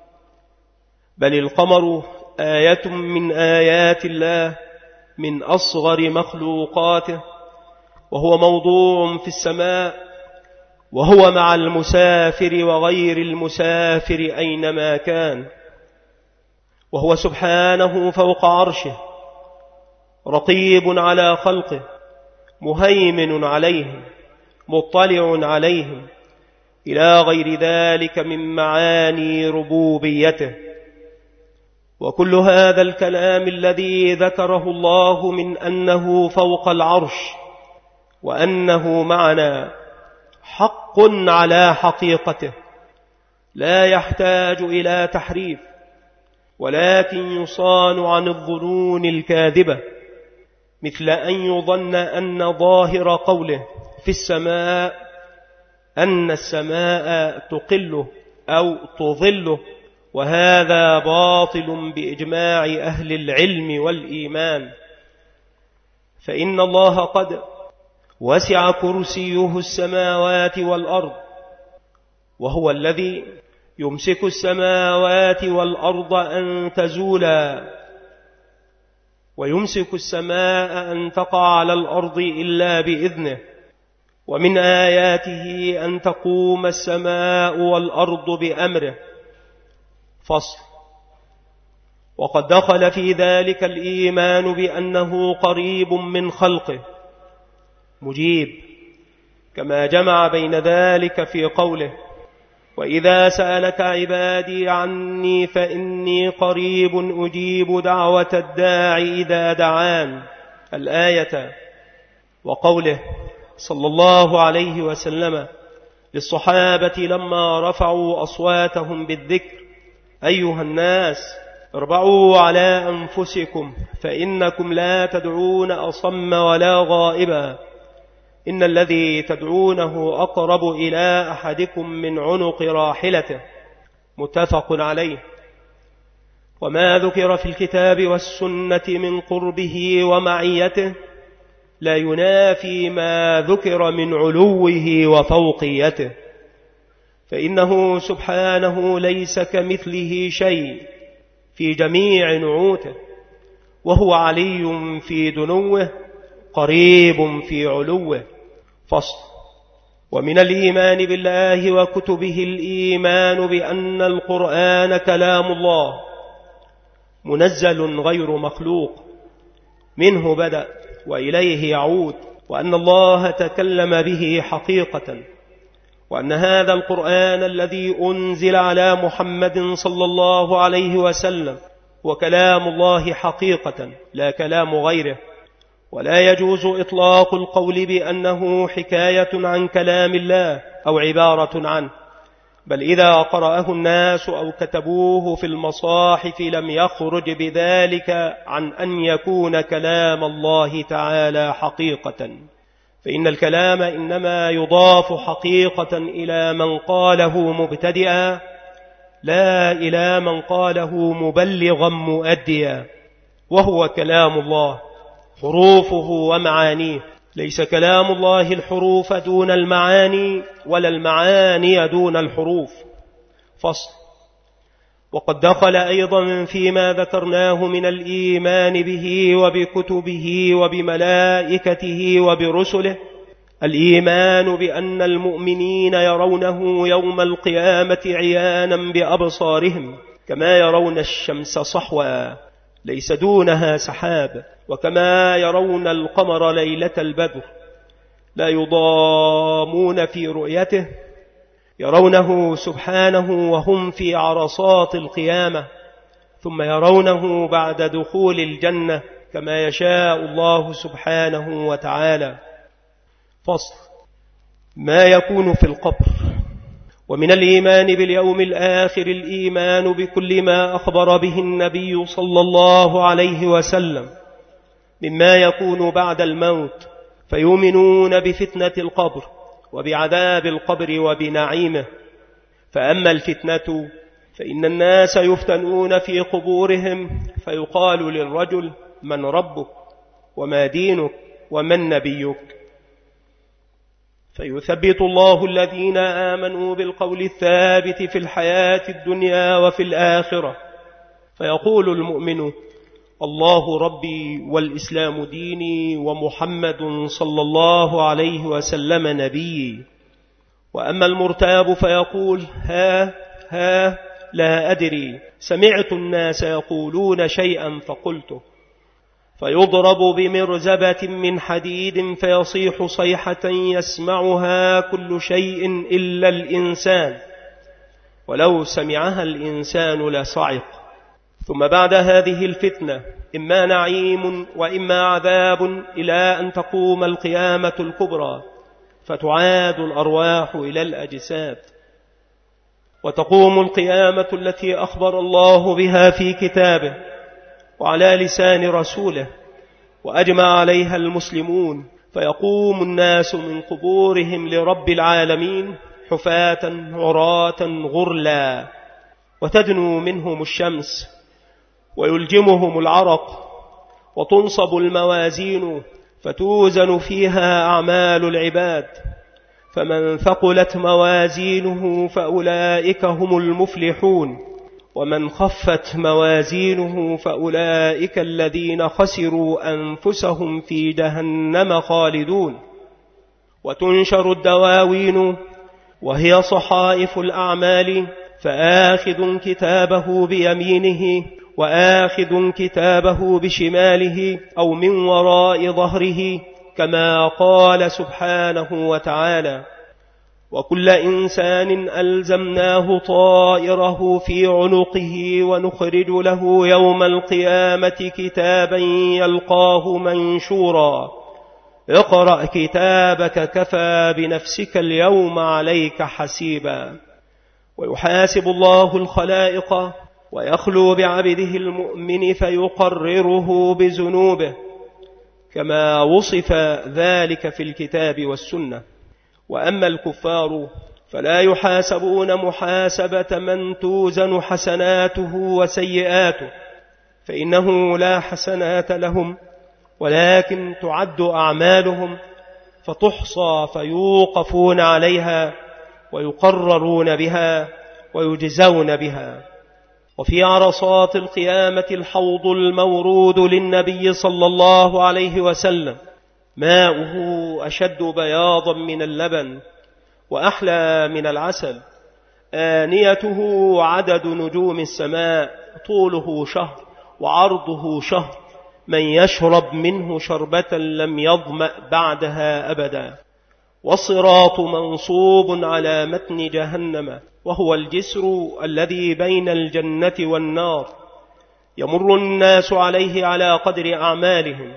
بل القمر آية من آيات الله من أصغر مخلوقاته، وهو موضوع في السماء، وهو مع المسافر وغير المسافر أينما كان، وهو سبحانه فوق عرشه رقيب على خلقه مهيمن عليهم مطلع عليهم، إلى غير ذلك من معاني ربوبيته. وكل هذا الكلام الذي ذكره الله من أنه فوق العرش وأنه معنا حق على حقيقته، لا يحتاج إلى تحريف، ولكن يصان عن الظنون الكاذبة، مثل أن يظن أن ظاهر قوله في السماء أن السماء تقله أو تظله، وهذا باطل بإجماع أهل العلم والإيمان. فإن الله قد وسع كرسيه السماوات والأرض، وهو الذي يمسك السماوات والأرض أن تزولا، ويمسك السماء أن تقع على الأرض إلا بإذنه، ومن آياته أن تقوم السماء والأرض بأمره. فصل. وقد دخل في ذلك الإيمان بأنه قريب من خلقه مجيب، كما جمع بين ذلك في قوله: وإذا سألك عبادي عني فإني قريب أجيب دعوة الداعي إذا دعان، الآية. وقوله صلى الله عليه وسلم للصحابة لما رفعوا أصواتهم بالذكر: أيها الناس اربعوا على أنفسكم فإنكم لا تدعون أصم ولا غائبا، إن الذي تدعونه أقرب إلى أحدكم من عنق راحلته، متفق عليه. وما ذكر في الكتاب والسنة من قربه ومعيته لا ينافي ما ذكر من علوه وفوقيته، فإنه سبحانه ليس كمثله شيء في جميع نعوته، وهو علي في دنوه قريب في علوه. فصل. ومن الإيمان بالله وكتبه الإيمان بأن القرآن كلام الله منزل غير مخلوق، منه بدأ وإليه يعود، وأن الله تكلم به حقيقة، وأن هذا القرآن الذي أنزل على محمد صلى الله عليه وسلم وكلام الله حقيقة لا كلام غيره، ولا يجوز إطلاق القول بأنه حكاية عن كلام الله أو عبارة عنه، بل إذا قرأه الناس أو كتبوه في المصاحف لم يخرج بذلك عن أن يكون كلام الله تعالى حقيقة، فإن الكلام إنما يضاف حقيقة إلى من قاله مبتدئا لا إلى من قاله مبلغا مؤديا، وهو كلام الله حروفه ومعانيه، ليس كلام الله الحروف دون المعاني ولا المعاني دون الحروف. فصل. وقد دخل أيضا فيما ذكرناه من الإيمان به وبكتبه وبملائكته وبرسله الإيمان بأن المؤمنين يرونه يوم القيامة عيانا بأبصارهم كما يرون الشمس صحوا ليس دونها سحاب، وكما يرون القمر ليلة البدر لا يضامون في رؤيته، يرونه سبحانه وهم في عرصات القيامة، ثم يرونه بعد دخول الجنة كما يشاء الله سبحانه وتعالى. فصل. ما يكون في القبر. ومن الإيمان باليوم الآخر الإيمان بكل ما أخبر به النبي صلى الله عليه وسلم مما يكون بعد الموت، فيؤمنون بفتنة القبر وبعذاب القبر وبنعيمه. فأما الفتنة فإن الناس يفتنون في قبورهم، فيقال للرجل: من ربك وما دينك ومن نبيك؟ فيثبت الله الذين آمنوا بالقول الثابت في الحياة الدنيا وفي الآخرة، فيقول المؤمن: الله ربي والإسلام ديني ومحمد صلى الله عليه وسلم نبيي. وأما المرتاب فيقول: ها ها لا أدري، سمعت الناس يقولون شيئا فقلته. فيضرب بمرزبة من حديد فيصيح صيحة يسمعها كل شيء إلا الإنسان، ولو سمعها الإنسان لصعق. ثم بعد هذه الفتنة إما نعيم وإما عذاب إلى أن تقوم القيامة الكبرى، فتعاد الأرواح إلى الأجساد، وتقوم القيامة التي أخبر الله بها في كتابه وعلى لسان رسوله وأجمع عليها المسلمون، فيقوم الناس من قبورهم لرب العالمين حفاة عراة غرلا، وتدنو منهم الشمس ويلجمهم العرق، وتنصب الموازين فتوزن فيها أعمال العباد، فمن ثقلت موازينه فأولئك هم المفلحون، ومن خفت موازينه فأولئك الذين خسروا أنفسهم في جهنم خالدون. وتنشر الدواوين وهي صحائف الأعمال، فآخذ كتابه بيمينه وآخذ كتابه بشماله أو من وراء ظهره، كما قال سبحانه وتعالى: وكل إنسان ألزمناه طائره في عنقه ونخرج له يوم القيامة كتابا يلقاه منشورا اقرأ كتابك كفى بنفسك اليوم عليك حسيبا. ويحاسب الله الخلائق ويخلو بعبده المؤمن فيقرره بذنوبه، كما وصف ذلك في الكتاب والسنة. وأما الكفار فلا يحاسبون محاسبة من توزن حسناته وسيئاته، فإنه لا حسنات لهم، ولكن تعد أعمالهم فتحصى فيوقفون عليها ويقررون بها ويجزون بها. وفي عرصات القيامة الحوض المورود للنبي صلى الله عليه وسلم، ماؤه أشد بياضا من اللبن وأحلى من العسل، آنيته عدد نجوم السماء، طوله شهر وعرضه شهر، من يشرب منه شربة لم يظمأ بعدها أبدا. والصراط منصوب على متن جهنم، وهو الجسر الذي بين الجنة والنار، يمر الناس عليه على قدر أعمالهم،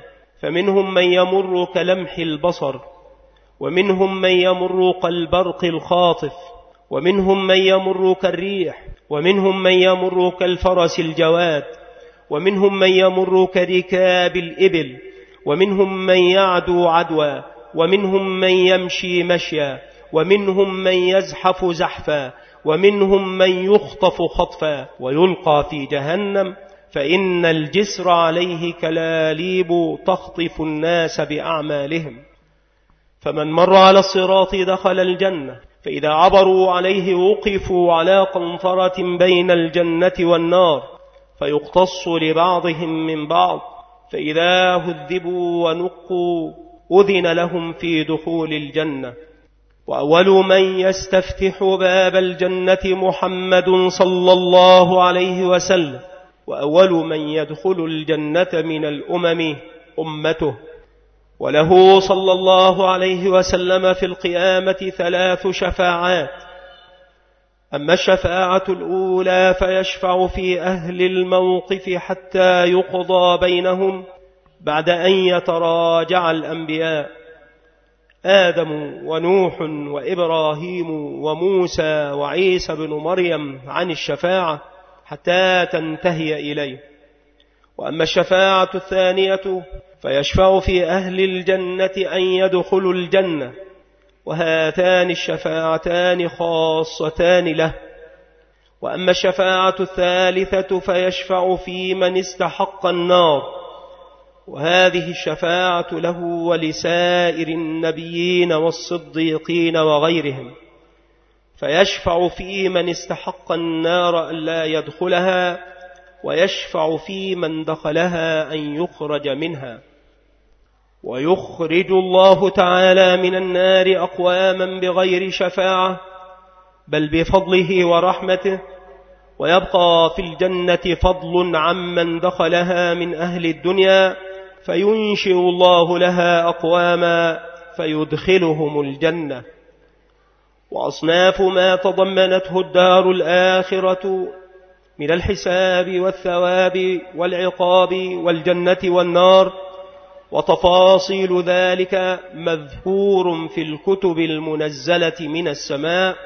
فمنهم من يمر كلمح البصر، ومنهم من يمر كالبرق الخاطف، ومنهم من يمر كالريح، ومنهم من يمر كالفرس الجواد، ومنهم من يمر كركاب الإبل، ومنهم من يعدو عدوا، ومنهم من يمشي مشيا، ومنهم من يزحف زحفا، ومنهم من يخطف خطفا ويلقى في جهنم، فإن الجسر عليه كلاليب تخطف الناس بأعمالهم. فمن مر على الصراط دخل الجنة، فإذا عبروا عليه وقفوا على قنطرة بين الجنة والنار، فيقتص لبعضهم من بعض، فإذا هذبوا ونقوا أذن لهم في دخول الجنة. وأول من يستفتح باب الجنة محمد صلى الله عليه وسلم، وأول من يدخل الجنة من الأمم أمته. وله صلى الله عليه وسلم في القيامة ثلاث شفاعات. أما الشفاعة الأولى فيشفع في أهل الموقف حتى يقضى بينهم بعد أن يتراجع الأنبياء آدم ونوح وإبراهيم وموسى وعيسى بن مريم عن الشفاعة حتى تنتهي إليه. وأما الشفاعة الثانية فيشفع في أهل الجنة أن يدخلوا الجنة، وهاتان الشفاعتان خاصتان له. وأما الشفاعة الثالثة فيشفع في من استحق النار، وهذه الشفاعة له ولسائر النبيين والصديقين وغيرهم. فيشفع في من استحق النار ألا يدخلها، ويشفع في من دخلها أن يخرج منها. ويخرج الله تعالى من النار أقواما بغير شفاعة بل بفضله ورحمته، ويبقى في الجنة فضل عمن دخلها من أهل الدنيا، فينشئ الله لها أقواما فيدخلهم الجنة. وأصناف ما تضمنته الدار الآخرة من الحساب والثواب والعقاب والجنة والنار وتفاصيل ذلك مذكور في الكتب المنزلة من السماء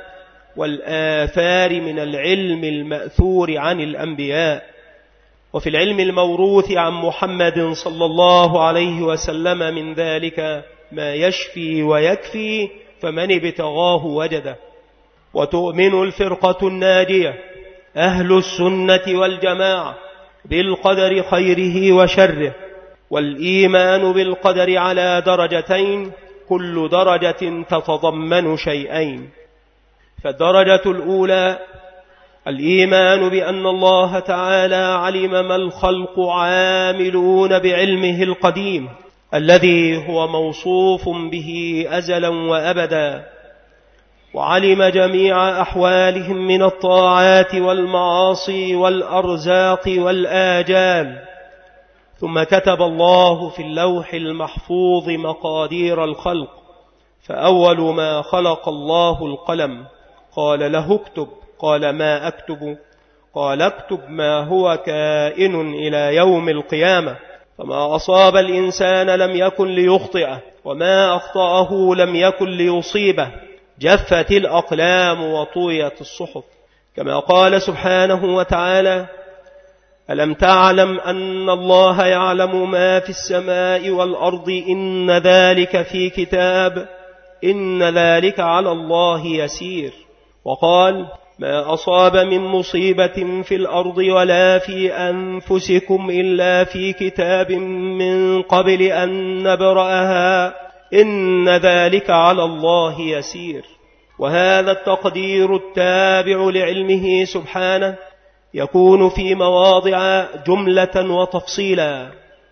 والآثار من العلم المأثور عن الأنبياء، وفي العلم الموروث عن محمد صلى الله عليه وسلم من ذلك ما يشفي ويكفي، فمن ابتغاه وجده. وتؤمن الفرقة الناجية أهل السنة والجماعة بالقدر خيره وشره، والإيمان بالقدر على درجتين، كل درجة تتضمن شيئين. فالدرجة الأولى الإيمان بأن الله تعالى علم ما الخلق عاملون بعلمه القديم الذي هو موصوف به أزلا وأبدا، وعلم جميع أحوالهم من الطاعات والمعاصي والأرزاق والآجال. ثم كتب الله في اللوح المحفوظ مقادير الخلق، فأول ما خلق الله القلم، قال له اكتب، قال ما أكتب؟ قال اكتب ما هو كائن إلى يوم القيامة، فما أصاب الإنسان لم يكن ليخطئه، وما أخطأه لم يكن ليصيبه. جفت الأقلام وطويت الصحف. كما قال سبحانه وتعالى: ألم تعلم أن الله يعلم ما في السماء والأرض إن ذلك في كتاب إن ذلك على الله يسير. وقال: ما أصاب من مصيبة في الأرض ولا في أنفسكم إلا في كتاب من قبل أن نبرأها إن ذلك على الله يسير. وهذا التقدير التابع لعلمه سبحانه يكون في مواضع جملة وتفصيلا،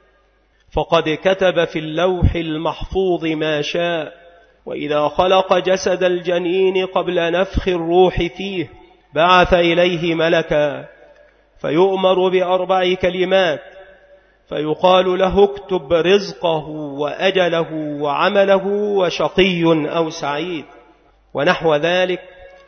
فقد كتب في اللوح المحفوظ ما شاء. وإذا خلق جسد الجنين قبل نفخ الروح فيه بعث إليه ملكا فيؤمر بأربع كلمات، فيقال له اكتب رزقه وأجله وعمله وشقي أو سعيد ونحو ذلك.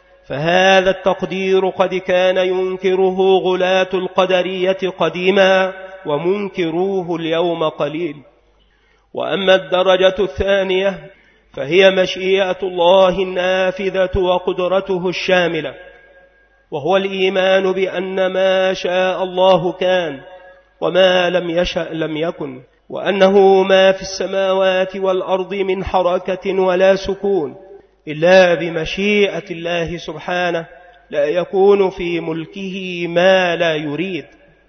فهذا التقدير قد كان ينكره غلاة القدرية قديما، ومنكروه اليوم قليل. وأما الدرجة الثانية فهي مشيئة الله النافذة وقدرته الشاملة، وهو الإيمان بأن ما شاء الله كان وما لم يشأ لم يكن، وأنه ما في السماوات والأرض من حركة ولا سكون إلا بمشيئة الله سبحانه، لا يكون في ملكه ما لا يريد.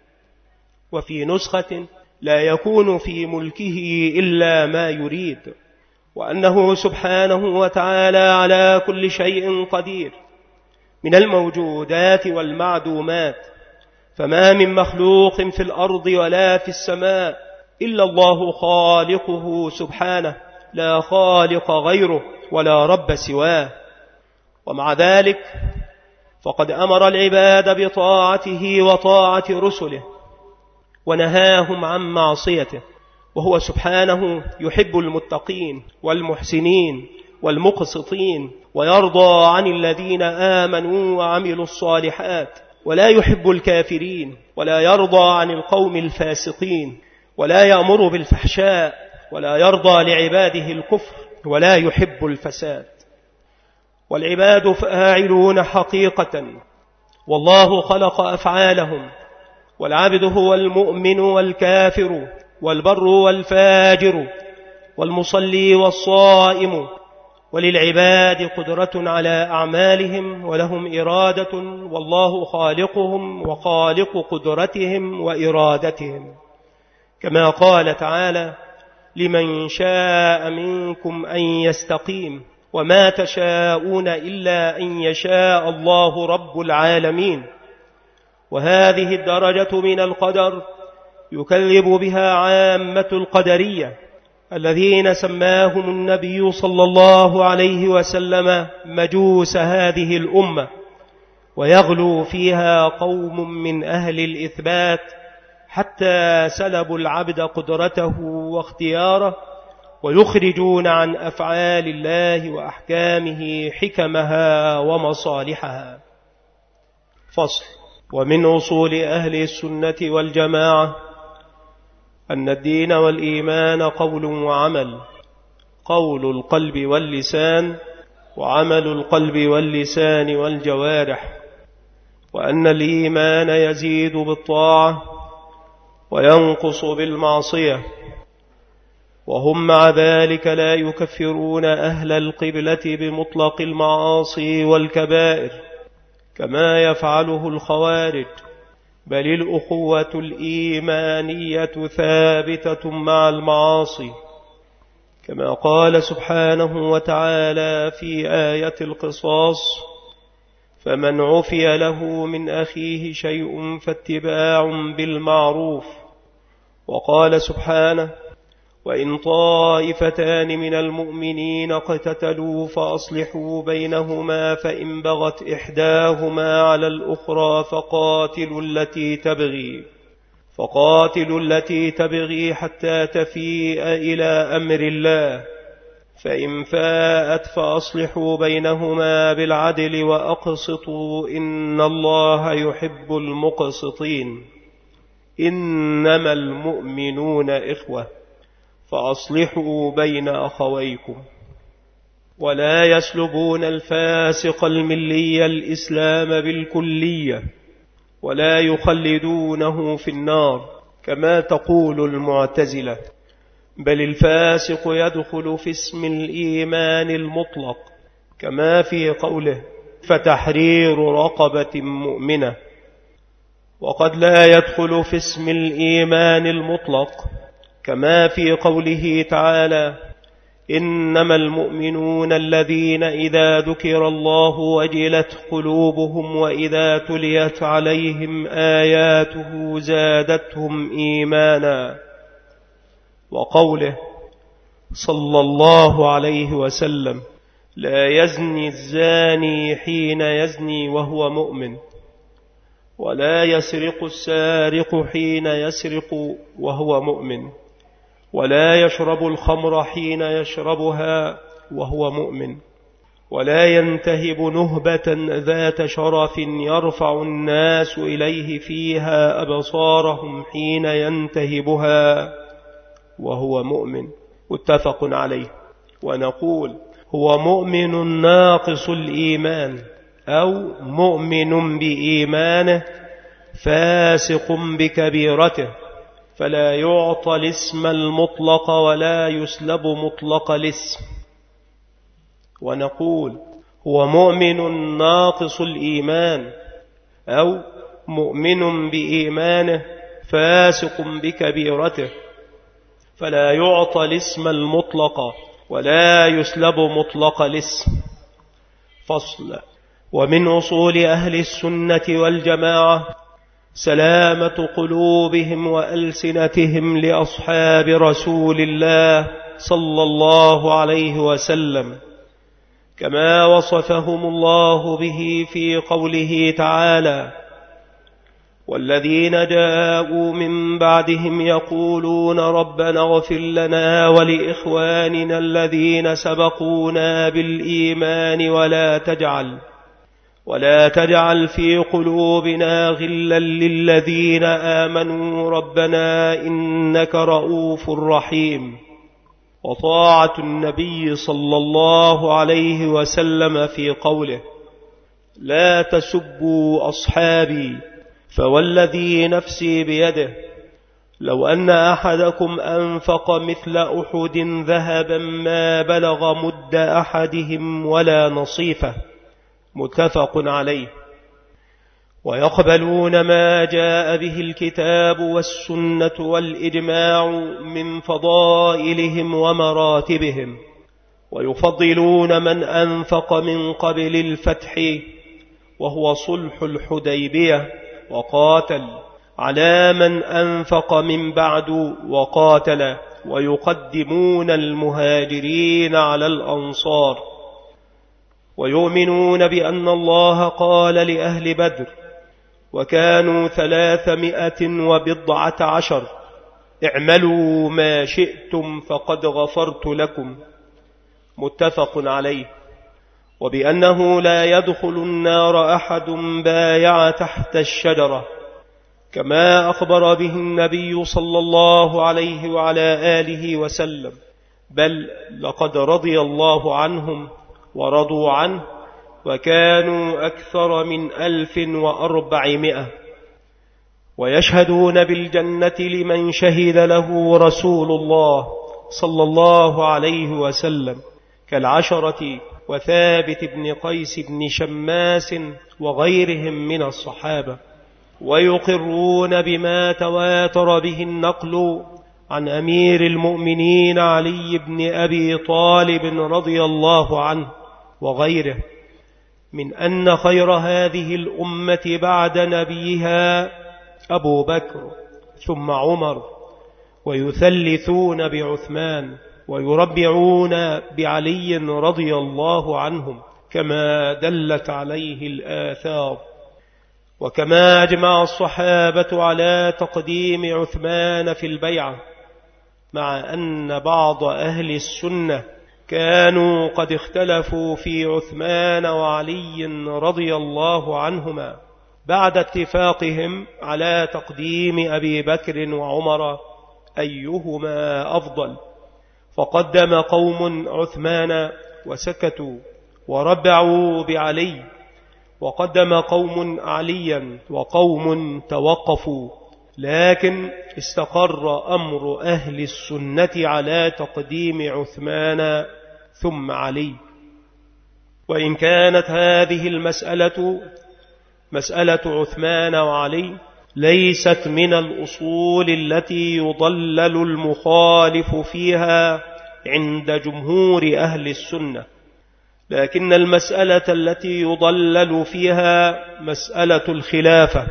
وفي نسخة لا يكون في ملكه إلا ما يريد، وأنه سبحانه وتعالى على كل شيء قدير من الموجودات والمعدومات، فما من مخلوق في الأرض ولا في السماء إلا الله خالقه سبحانه، لا خالق غيره ولا رب سواه. ومع ذلك فقد أمر العباد بطاعته وطاعة رسله، ونهاهم عن معصيته، وهو سبحانه يحب المتقين والمحسنين والمقسطين، ويرضى عن الذين آمنوا وعملوا الصالحات، ولا يحب الكافرين، ولا يرضى عن القوم الفاسقين، ولا يأمر بالفحشاء، ولا يرضى لعباده الكفر، ولا يحب الفساد. والعباد فاعلون حقيقة، والله خلق أفعالهم، والعبد هو المؤمن والكافر والبر والفاجر والمصلي والصائم، وللعباد قدرة على أعمالهم ولهم إرادة، والله خالقهم وخالق قدرتهم وإرادتهم، كما قال تعالى: لمن شاء منكم أن يستقيم وما تشاءون إلا أن يشاء الله رب العالمين. وهذه الدرجة من القدر يكذب بها عامة القدرية الذين سماهم النبي صلى الله عليه وسلم مجوس هذه الأمة، ويغلو فيها قوم من أهل الإثبات حتى سلبوا العبد قدرته واختياره، ويخرجون عن أفعال الله وأحكامه حكمها ومصالحها. فصل. ومن أصول أهل السنة والجماعة أن الدين والإيمان قول وعمل، قول القلب واللسان، وعمل القلب واللسان والجوارح، وأن الإيمان يزيد بالطاعة وينقص بالمعصية، وهم مع ذلك لا يكفرون أهل القبلة بمطلق المعاصي والكبائر كما يفعله الخوارج، بل الأخوة الإيمانية ثابتة مع المعاصي، كما قال سبحانه وتعالى في آية القصاص: فمن عفي له من أخيه شيء فاتباع بالمعروف. وقال سبحانه: وإن طائفتان من المؤمنين اقتتلوا فأصلحوا بينهما فإن بغت إحداهما على الأخرى فقاتلوا التي تبغي فقاتلوا التي تبغي حتى تفيء إلى أمر الله، فإن فاءت فأصلحوا بينهما بالعدل وأقسطوا إن الله يحب المقسطين. إنما المؤمنون إخوة فأصلحوا بين أخويكم. ولا يسلبون الفاسق الملي الإسلام بالكلية، ولا يخلدونه في النار كما تقول المعتزلة، بل الفاسق يدخل في اسم الإيمان المطلق كما في قوله: فتحرير رقبة مؤمنة. وقد لا يدخل في اسم الإيمان المطلق كما في قوله تعالى: إنما المؤمنون الذين إذا ذكر الله وجلت قلوبهم وإذا تليت عليهم آياته زادتهم إيمانا. وقوله صلى الله عليه وسلم: لا يزني الزاني حين يزني وهو مؤمن، ولا يسرق السارق حين يسرق وهو مؤمن، ولا يشرب الخمر حين يشربها وهو مؤمن، ولا ينتهب نهبة ذات شرف يرفع الناس إليه فيها أبصارهم حين ينتهبها وهو مؤمن، متفق عليه. ونقول هو مؤمن ناقص الإيمان أو مؤمن بإيمانه فاسق بكبيرته، فلا يعطى الاسم المطلق ولا يسلب مطلق الاسم. ونقول هو مؤمن ناقص الإيمان أو مؤمن بإيمانه فاسق بكبيرته، فلا يعطى الاسم المطلق ولا يسلب مطلق الاسم. فصل. ومن أصول أهل السنة والجماعة سلامة قلوبهم وألسنتهم لأصحاب رسول الله صلى الله عليه وسلم، كما وصفهم الله به في قوله تعالى: والذين جاءوا من بعدهم يقولون ربنا اغفر لنا ولإخواننا الذين سبقونا بالإيمان ولا تجعل ولا تجعل في قلوبنا غلا للذين آمنوا ربنا إنك رؤوف رحيم. وطاعة النبي صلى الله عليه وسلم في قوله: لا تسبوا أصحابي فوالذي نفسي بيده لو أن أحدكم أنفق مثل أحد ذهبا ما بلغ مد أحدهم ولا نصيفه. متفق عليه. ويقبلون ما جاء به الكتاب والسنة والإجماع من فضائلهم ومراتبهم، ويفضلون من أنفق من قبل الفتح وهو صلح الحديبية وقاتل على من أنفق من بعد وقاتل، ويقدمون المهاجرين على الأنصار. ويؤمنون بأن الله قال لأهل بدر: وكانوا ثلاثمائة وبضعة عشر اعملوا ما شئتم فقد غفرت لكم. متفق عليه. وبأنه لا يدخل النار أحد بايع تحت الشجرة، كما أخبر به النبي صلى الله عليه وعلى آله وسلم، بل لقد رضي الله عنهم ورضوا عنه وكانوا أكثر من ألف وأربعمائة. ويشهدون بالجنة لمن شهد له رسول الله صلى الله عليه وسلم كالعشرة وثابت بن قيس بن شماس وغيرهم من الصحابة. ويقرون بما تواتر به النقل عن أمير المؤمنين علي بن أبي طالب رضي الله عنه وغيره من أن خير هذه الأمة بعد نبيها أبو بكر ثم عمر، ويثلثون بعثمان ويربعون بعلي رضي الله عنهم كما دلت عليه الآثار. وكما أجمع الصحابة على تقديم عثمان في البيعة، مع أن بعض أهل السنة كانوا قد اختلفوا في عثمان وعلي رضي الله عنهما بعد اتفاقهم على تقديم أبي بكر وعمر أيهما أفضل، فقدم قوم عثمان وسكتوا وربعوا بعلي، وقدم قوم عليا وقوم توقفوا، لكن استقر أمر أهل السنة على تقديم عثمان ثم علي. وإن كانت هذه المسألة مسألة عثمان وعلي ليست من الأصول التي يضلل المخالف فيها عند جمهور أهل السنة، لكن المسألة التي يضلل فيها مسألة الخلافة،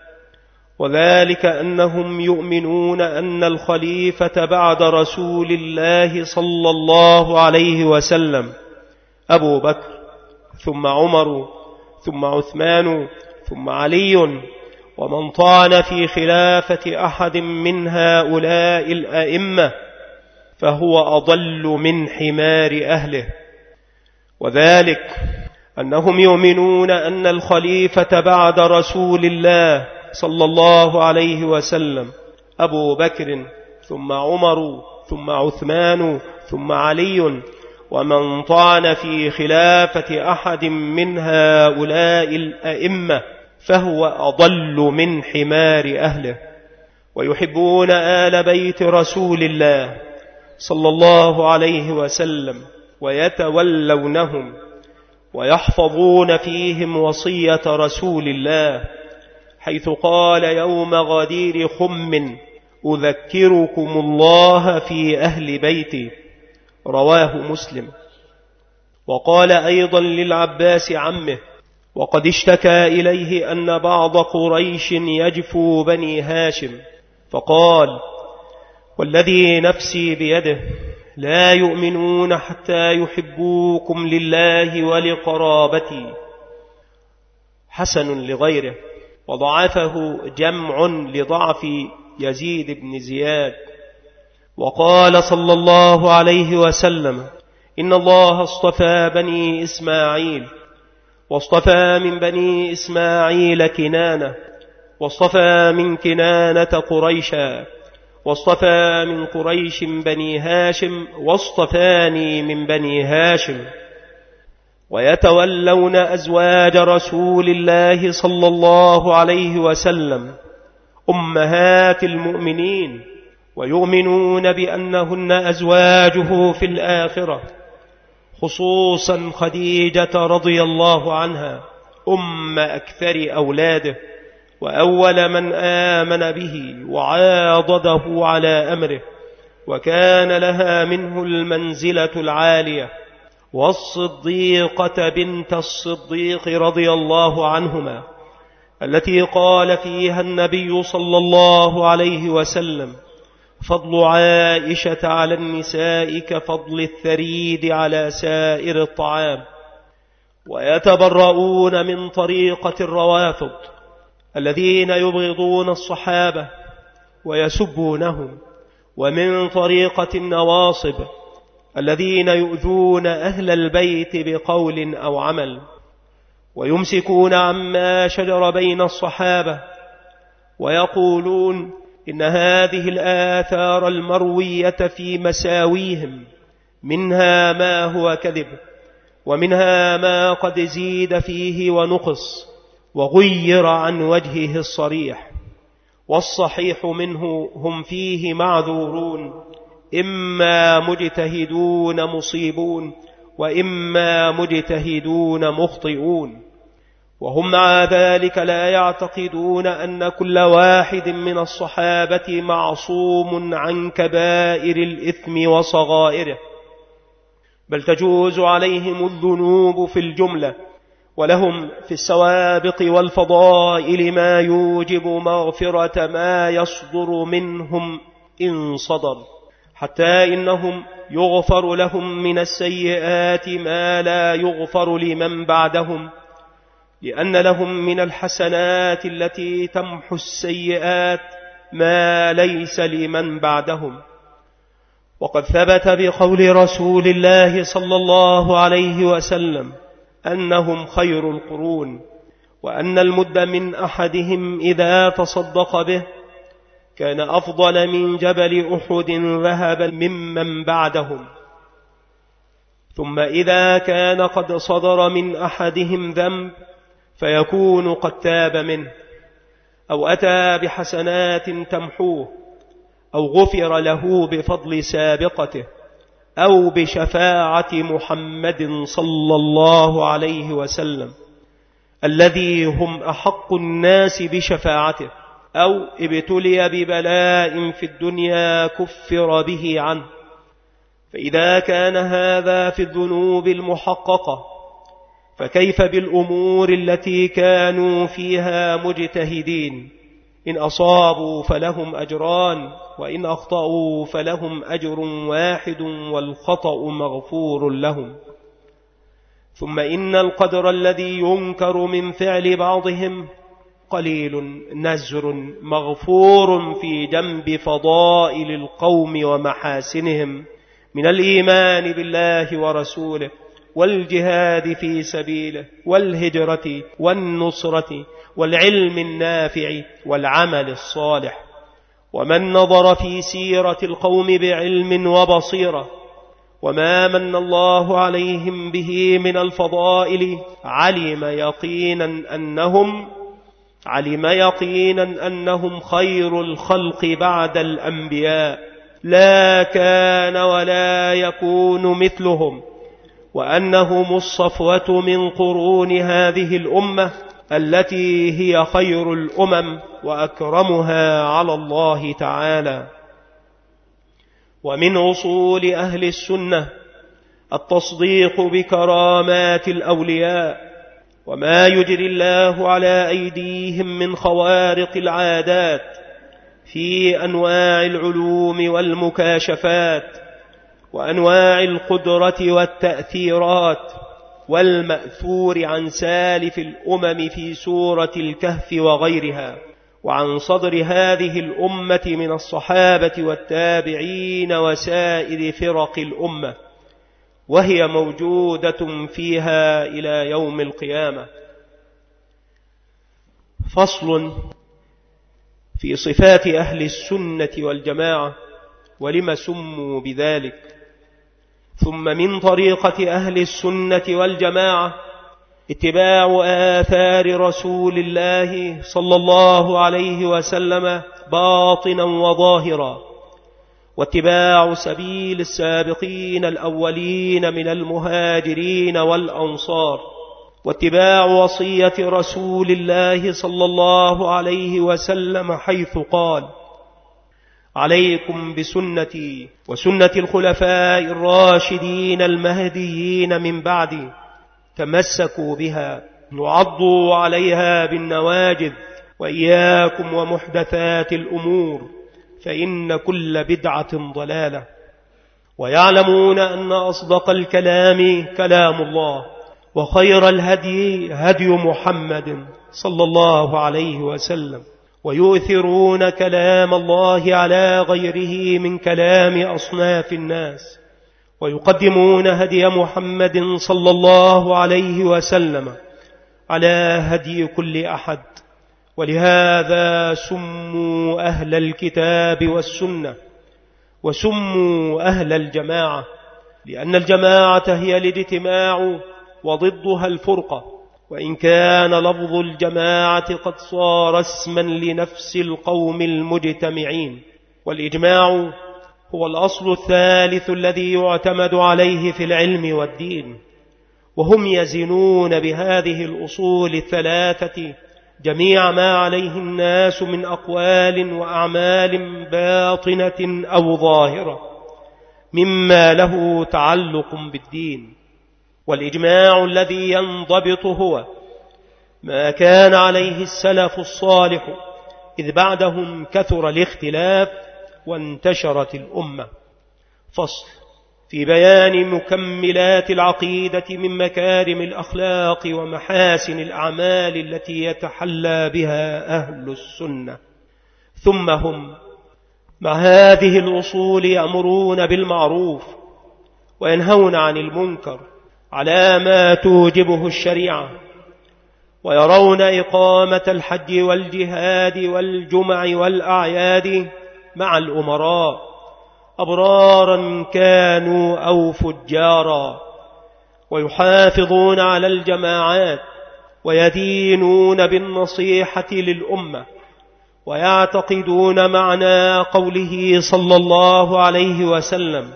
وذلك أنهم يؤمنون أن الخليفة بعد رسول الله صلى الله عليه وسلم أبو بكر ثم عمر ثم عثمان ثم علي، ومن طعن في خلافة أحد من هؤلاء الأئمة فهو أضل من حمار أهله. وذلك أنهم يؤمنون أن الخليفة بعد رسول الله صلى الله عليه وسلم أبو بكر ثم عمر ثم عثمان ثم علي، ومن طعن في خلافة أحد من هؤلاء الأئمة فهو أضل من حمار أهله. ويحبون آل بيت رسول الله صلى الله عليه وسلم ويتولونهم ويحفظون فيهم وصية رسول الله، حيث قال يوم غدير خم: أذكركم الله في أهل بيتي، رواه مسلم. وقال أيضا للعباس عمه، وقد اشتكى إليه أن بعض قريش يجفو بني هاشم، فقال: والذي نفسي بيده لا يؤمنون حتى يحبوكم لله ولقرابتي. حسن لغيره، وضعفه جمع لضعف يزيد بن زياد. وقال صلى الله عليه وسلم: إن الله اصطفى بني إسماعيل، واصطفى من بني إسماعيل كنانة، واصطفى من كنانة قريشا، واصطفى من قريش بني هاشم، واصطفاني من بني هاشم. ويتولون أزواج رسول الله صلى الله عليه وسلم أمهات المؤمنين، ويؤمنون بأنهن أزواجه في الآخرة، خصوصا خديجة رضي الله عنها أم أكثر أولاده، وأول من آمن به وعاضده على أمره، وكان لها منه المنزلة العالية. والصديقة بنت الصديق رضي الله عنهما، التي قال فيها النبي صلى الله عليه وسلم: فضل عائشة على النساء كفضل الثريد على سائر الطعام. ويتبرؤون من طريقة الروافض الذين يبغضون الصحابة ويسبونهم، ومن طريقة النواصب الذين يؤذون أهل البيت بقول أو عمل، ويمسكون عما شجر بين الصحابة، ويقولون إن هذه الآثار المروية في مساويهم منها ما هو كذب، ومنها ما قد زيد فيه ونقص وغير عن وجهه الصريح، والصحيح منه هم فيه معذورون، إما مجتهدون مصيبون، وإما مجتهدون مخطئون. وهم مع ذلك لا يعتقدون أن كل واحد من الصحابة معصوم عن كبائر الإثم وصغائره، بل تجوز عليهم الذنوب في الجملة، ولهم في السوابق والفضائل ما يوجب مغفرة ما يصدر منهم إن صدر، حتى إنهم يغفر لهم من السيئات ما لا يغفر لمن بعدهم، لأن لهم من الحسنات التي تمحو السيئات ما ليس لمن بعدهم. وقد ثبت بقول رسول الله صلى الله عليه وسلم أنهم خير القرون، وأن المد من أحدهم إذا تصدق به كان أفضل من جبل أحد ذهبا ممن بعدهم. ثم إذا كان قد صدر من أحدهم ذنب فيكون قد تاب منه، أو أتى بحسنات تمحوه، أو غفر له بفضل سابقته، أو بشفاعة محمد صلى الله عليه وسلم الذي هم أحق الناس بشفاعته، أو ابتلي ببلاء في الدنيا كفر به عنه. فإذا كان هذا في الذنوب المحققة، فكيف بالأمور التي كانوا فيها مجتهدين؟ إن أصابوا فلهم أجران، وإن أخطأوا فلهم أجر واحد والخطأ مغفور لهم. ثم إن القدر الذي ينكر من فعل بعضهم قليل نزر مغفور في جنب فضائل القوم ومحاسنهم من الإيمان بالله ورسوله، والجهاد في سبيله، والهجرة والنصرة، والعلم النافع، والعمل الصالح. ومن نظر في سيرة القوم بعلم وبصيرة وما من الله عليهم به من الفضائل علم يقينا أنهم علم يقينا أنهم خير الخلق بعد الأنبياء، لا كان ولا يكون مثلهم، وأنهم الصفوة من قرون هذه الأمة التي هي خير الأمم وأكرمها على الله تعالى. ومن أصول أهل السنة التصديق بكرامات الأولياء وما يجري الله على أيديهم من خوارق العادات في أنواع العلوم والمكاشفات وأنواع القدرة والتأثيرات، والمأثور عن سالف الأمم في سورة الكهف وغيرها، وعن صدر هذه الأمة من الصحابة والتابعين وسائر فرق الأمة، وهي موجودة فيها إلى يوم القيامة. فصل في صفات أهل السنة والجماعة ولم سموا بذلك. ثم من طريقة أهل السنة والجماعة اتباع آثار رسول الله صلى الله عليه وسلم باطنا وظاهرا، واتباع سبيل السابقين الأولين من المهاجرين والأنصار، واتباع وصية رسول الله صلى الله عليه وسلم حيث قال: عليكم بسنتي وسنة الخلفاء الراشدين المهديين من بعدي، تمسكوا بها وعضوا عليها بالنواجذ، وإياكم ومحدثات الأمور فإن كل بدعة ضلالة. ويعلمون أن أصدق الكلام كلام الله، وخير الهدي هدي محمد صلى الله عليه وسلم، ويؤثرون كلام الله على غيره من كلام أصناف الناس، ويقدمون هدي محمد صلى الله عليه وسلم على هدي كل أحد. ولهذا سموا أهل الكتاب والسنة، وسموا أهل الجماعة، لأن الجماعة هي الاجتماع وضدها الفرقة، وإن كان لفظ الجماعة قد صار اسما لنفس القوم المجتمعين. والإجماع هو الأصل الثالث الذي يعتمد عليه في العلم والدين، وهم يزنون بهذه الأصول الثلاثة جميع ما عليه الناس من أقوال وأعمال باطنة أو ظاهرة مما له تعلق بالدين. والإجماع الذي ينضبط هو ما كان عليه السلف الصالح، إذ بعدهم كثر الاختلاف وانتشرت الأمة. فصل في بيان مكملات العقيدة من مكارم الأخلاق ومحاسن الأعمال التي يتحلى بها أهل السنة. ثم هم مع هذه الأصول يأمرون بالمعروف وينهون عن المنكر على ما توجبه الشريعة، ويرون إقامة الحج والجهاد والجمع والأعياد مع الأمراء أبرارا كانوا أو فجارا، ويحافظون على الجماعات ويدينون بالنصيحة للأمة، ويعتقدون معنى قوله صلى الله عليه وسلم: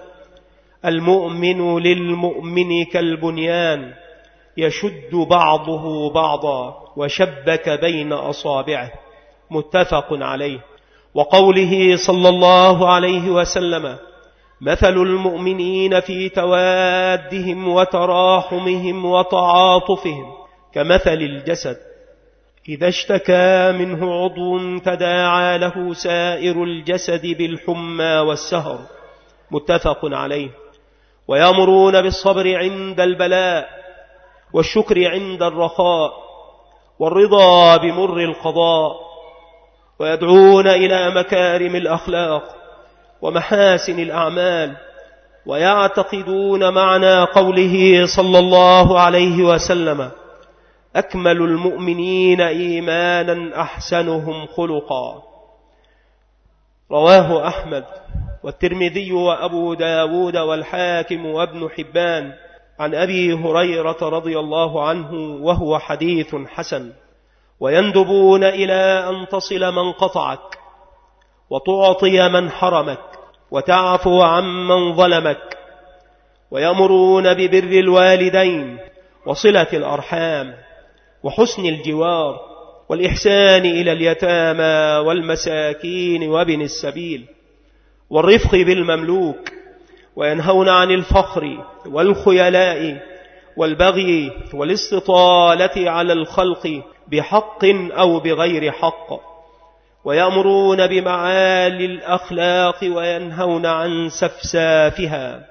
المؤمن للمؤمن كالبنيان يشد بعضه بعضا وشبك بين أصابعه، متفق عليه. وقوله صلى الله عليه وسلم: مثل المؤمنين في توادهم وتراحمهم وتعاطفهم كمثل الجسد إذا اشتكى منه عضو تداعى له سائر الجسد بالحمى والسهر، متفق عليه. ويأمرون بالصبر عند البلاء، والشكر عند الرخاء، والرضا بمر القضاء، ويدعون إلى مكارم الأخلاق ومحاسن الأعمال، ويعتقدون معنى قوله صلى الله عليه وسلم: أكمل المؤمنين إيمانا أحسنهم خلقا. رواه أحمد والترمذي وأبو داود والحاكم وابن حبان عن أبي هريرة رضي الله عنه وهو حديث حسن. ويندبون إلى أن تصل من قطعك وتعطي من حرمك وتعفو عمن ظلمك، ويأمرون ببر الوالدين وصلة الأرحام وحسن الجوار والإحسان إلى اليتامى والمساكين وابن السبيل والرفق بالمملوك، وينهون عن الفخر والخيلاء والبغي والاستطالة على الخلق بحق أو بغير حق، ويأمرون بمعالي الأخلاق وينهون عن سفسافها.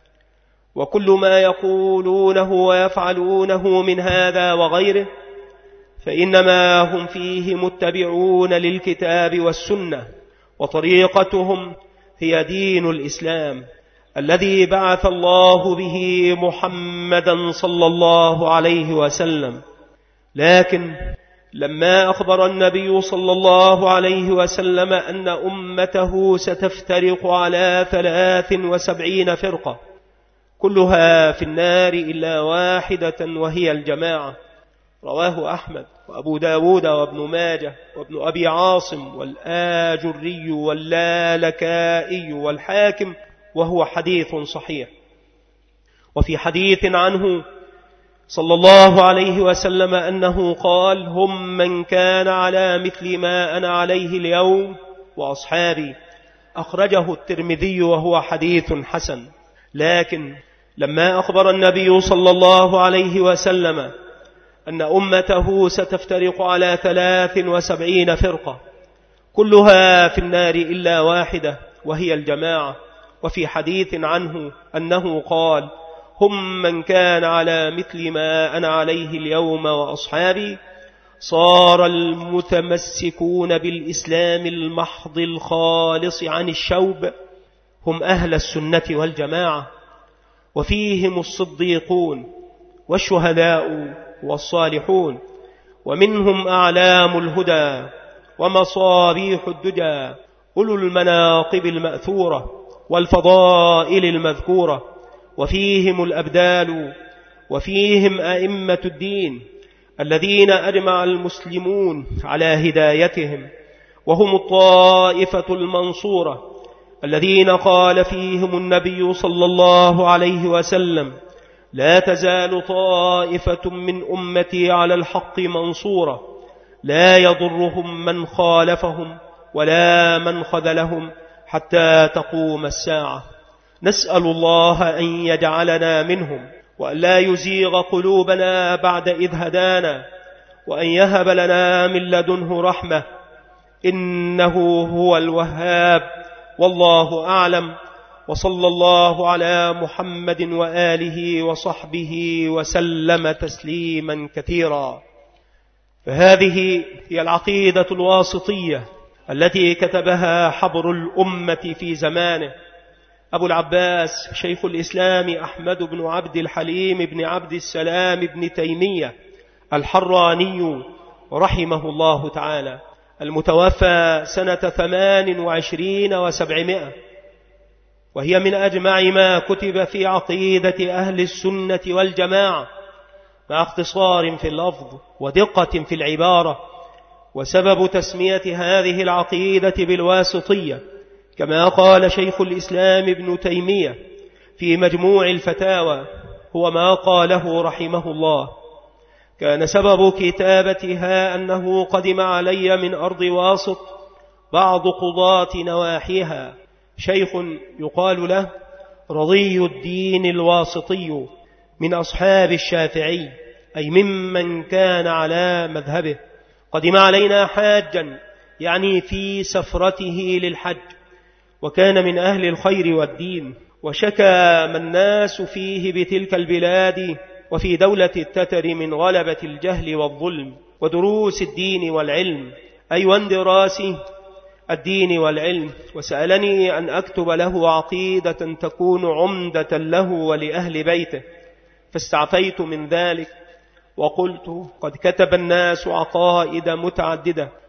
وكل ما يقولونه ويفعلونه من هذا وغيره فإنما هم فيه متبعون للكتاب والسنة، وطريقتهم هي دين الإسلام الذي بعث الله به محمدا صلى الله عليه وسلم. لكن لما أخبر النبي صلى الله عليه وسلم أن أمته ستفترق على ثلاث وسبعين فرقة كلها في النار إلا واحدة وهي الجماعة، رواه أحمد وأبو داود وابن ماجه وابن أبي عاصم والآجري واللالكائي والحاكم، وهو حديث صحيح. وفي حديث عنه صلى الله عليه وسلم أنه قال: هم من كان على مثل ما أنا عليه اليوم وأصحابي، أخرجه الترمذي وهو حديث حسن. لكن لما أخبر النبي صلى الله عليه وسلم أن أمته ستفترق على ثلاث وسبعين فرقة كلها في النار إلا واحدة وهي الجماعة، وفي حديث عنه أنه قال: هم من كان على مثل ما أنا عليه اليوم وأصحابي، صار المتمسكون بالإسلام المحض الخالص عن الشوب هم أهل السنة والجماعة، وفيهم الصديقون والشهداء والصالحون، ومنهم أعلام الهدى ومصابيح الدجى، أولو المناقب المأثورة والفضائل المذكورة، وفيهم الأبدال، وفيهم أئمة الدين الذين أجمع المسلمون على هدايتهم، وهم الطائفة المنصورة الذين قال فيهم النبي صلى الله عليه وسلم: لا تزال طائفة من أمتي على الحق منصورة، لا يضرهم من خالفهم ولا من خذلهم حتى تقوم الساعة. نسأل الله أن يجعلنا منهم، وأن لا يزيغ قلوبنا بعد إذ هدانا، وأن يهب لنا من لدنه رحمة، إنه هو الوهاب. والله أعلم، وصلى الله على محمد وآله وصحبه وسلم تسليما كثيرا. فهذه هي العقيدة الواسطية التي كتبها حبر الأمة في زمانه أبو العباس شيخ الإسلام أحمد بن عبد الحليم بن عبد السلام بن تيمية الحراني رحمه الله تعالى، المتوفى سنة ثمان وعشرين وسبعمائة، وهي من أجمع ما كتب في عقيدة أهل السنة والجماعة، مع اختصار في اللفظ ودقة في العبارة. وسبب تسمية هذه العقيدة بالواسطية كما قال شيخ الإسلام ابن تيمية في مجموع الفتاوى هو ما قاله رحمه الله: كان سبب كتابتها أنه قدم علي من أرض واسط بعض قضاة نواحيها شيخ يقال له رضي الدين الواسطي من أصحاب الشافعي، أي ممن كان على مذهبه، قدم علينا حاجا يعني في سفرته للحج، وكان من أهل الخير والدين، وشكى ما الناس فيه بتلك البلاد وفي دولة التتر من غلبة الجهل والظلم ودروس الدين والعلم، أي واندراس الدين والعلم. وسألني أن أكتب له عقيدة تكون عمدة له ولأهل بيته، فاستعفيت من ذلك وقلت: قد كتب الناس عقائد متعددة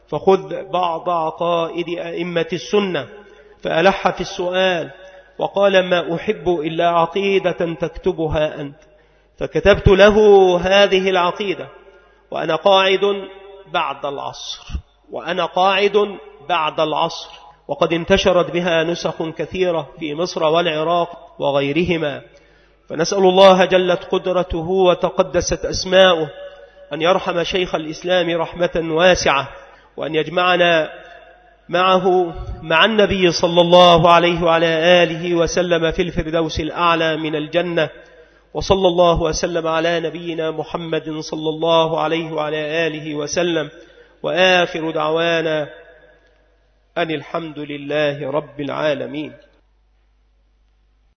فخذ بعض عقائد أئمة السنة، فألح في السؤال وقال: ما أحب إلا عقيدة تكتبها أنت. فكتبت له هذه العقيدة وأنا قاعد بعد العصر وأنا قاعد بعد العصر وقد انتشرت بها نسخ كثيرة في مصر والعراق وغيرهما. فنسأل الله جلت قدرته وتقدست أسماؤه أن يرحم شيخ الإسلام رحمة واسعة، وأن يجمعنا معه مع النبي صلى الله عليه وعلى آله وسلم في الفردوس الأعلى من الجنة. وصلى الله وسلم على نبينا محمد صلى الله عليه وعلى آله وسلم، وآخر دعوانا أن الحمد لله رب العالمين.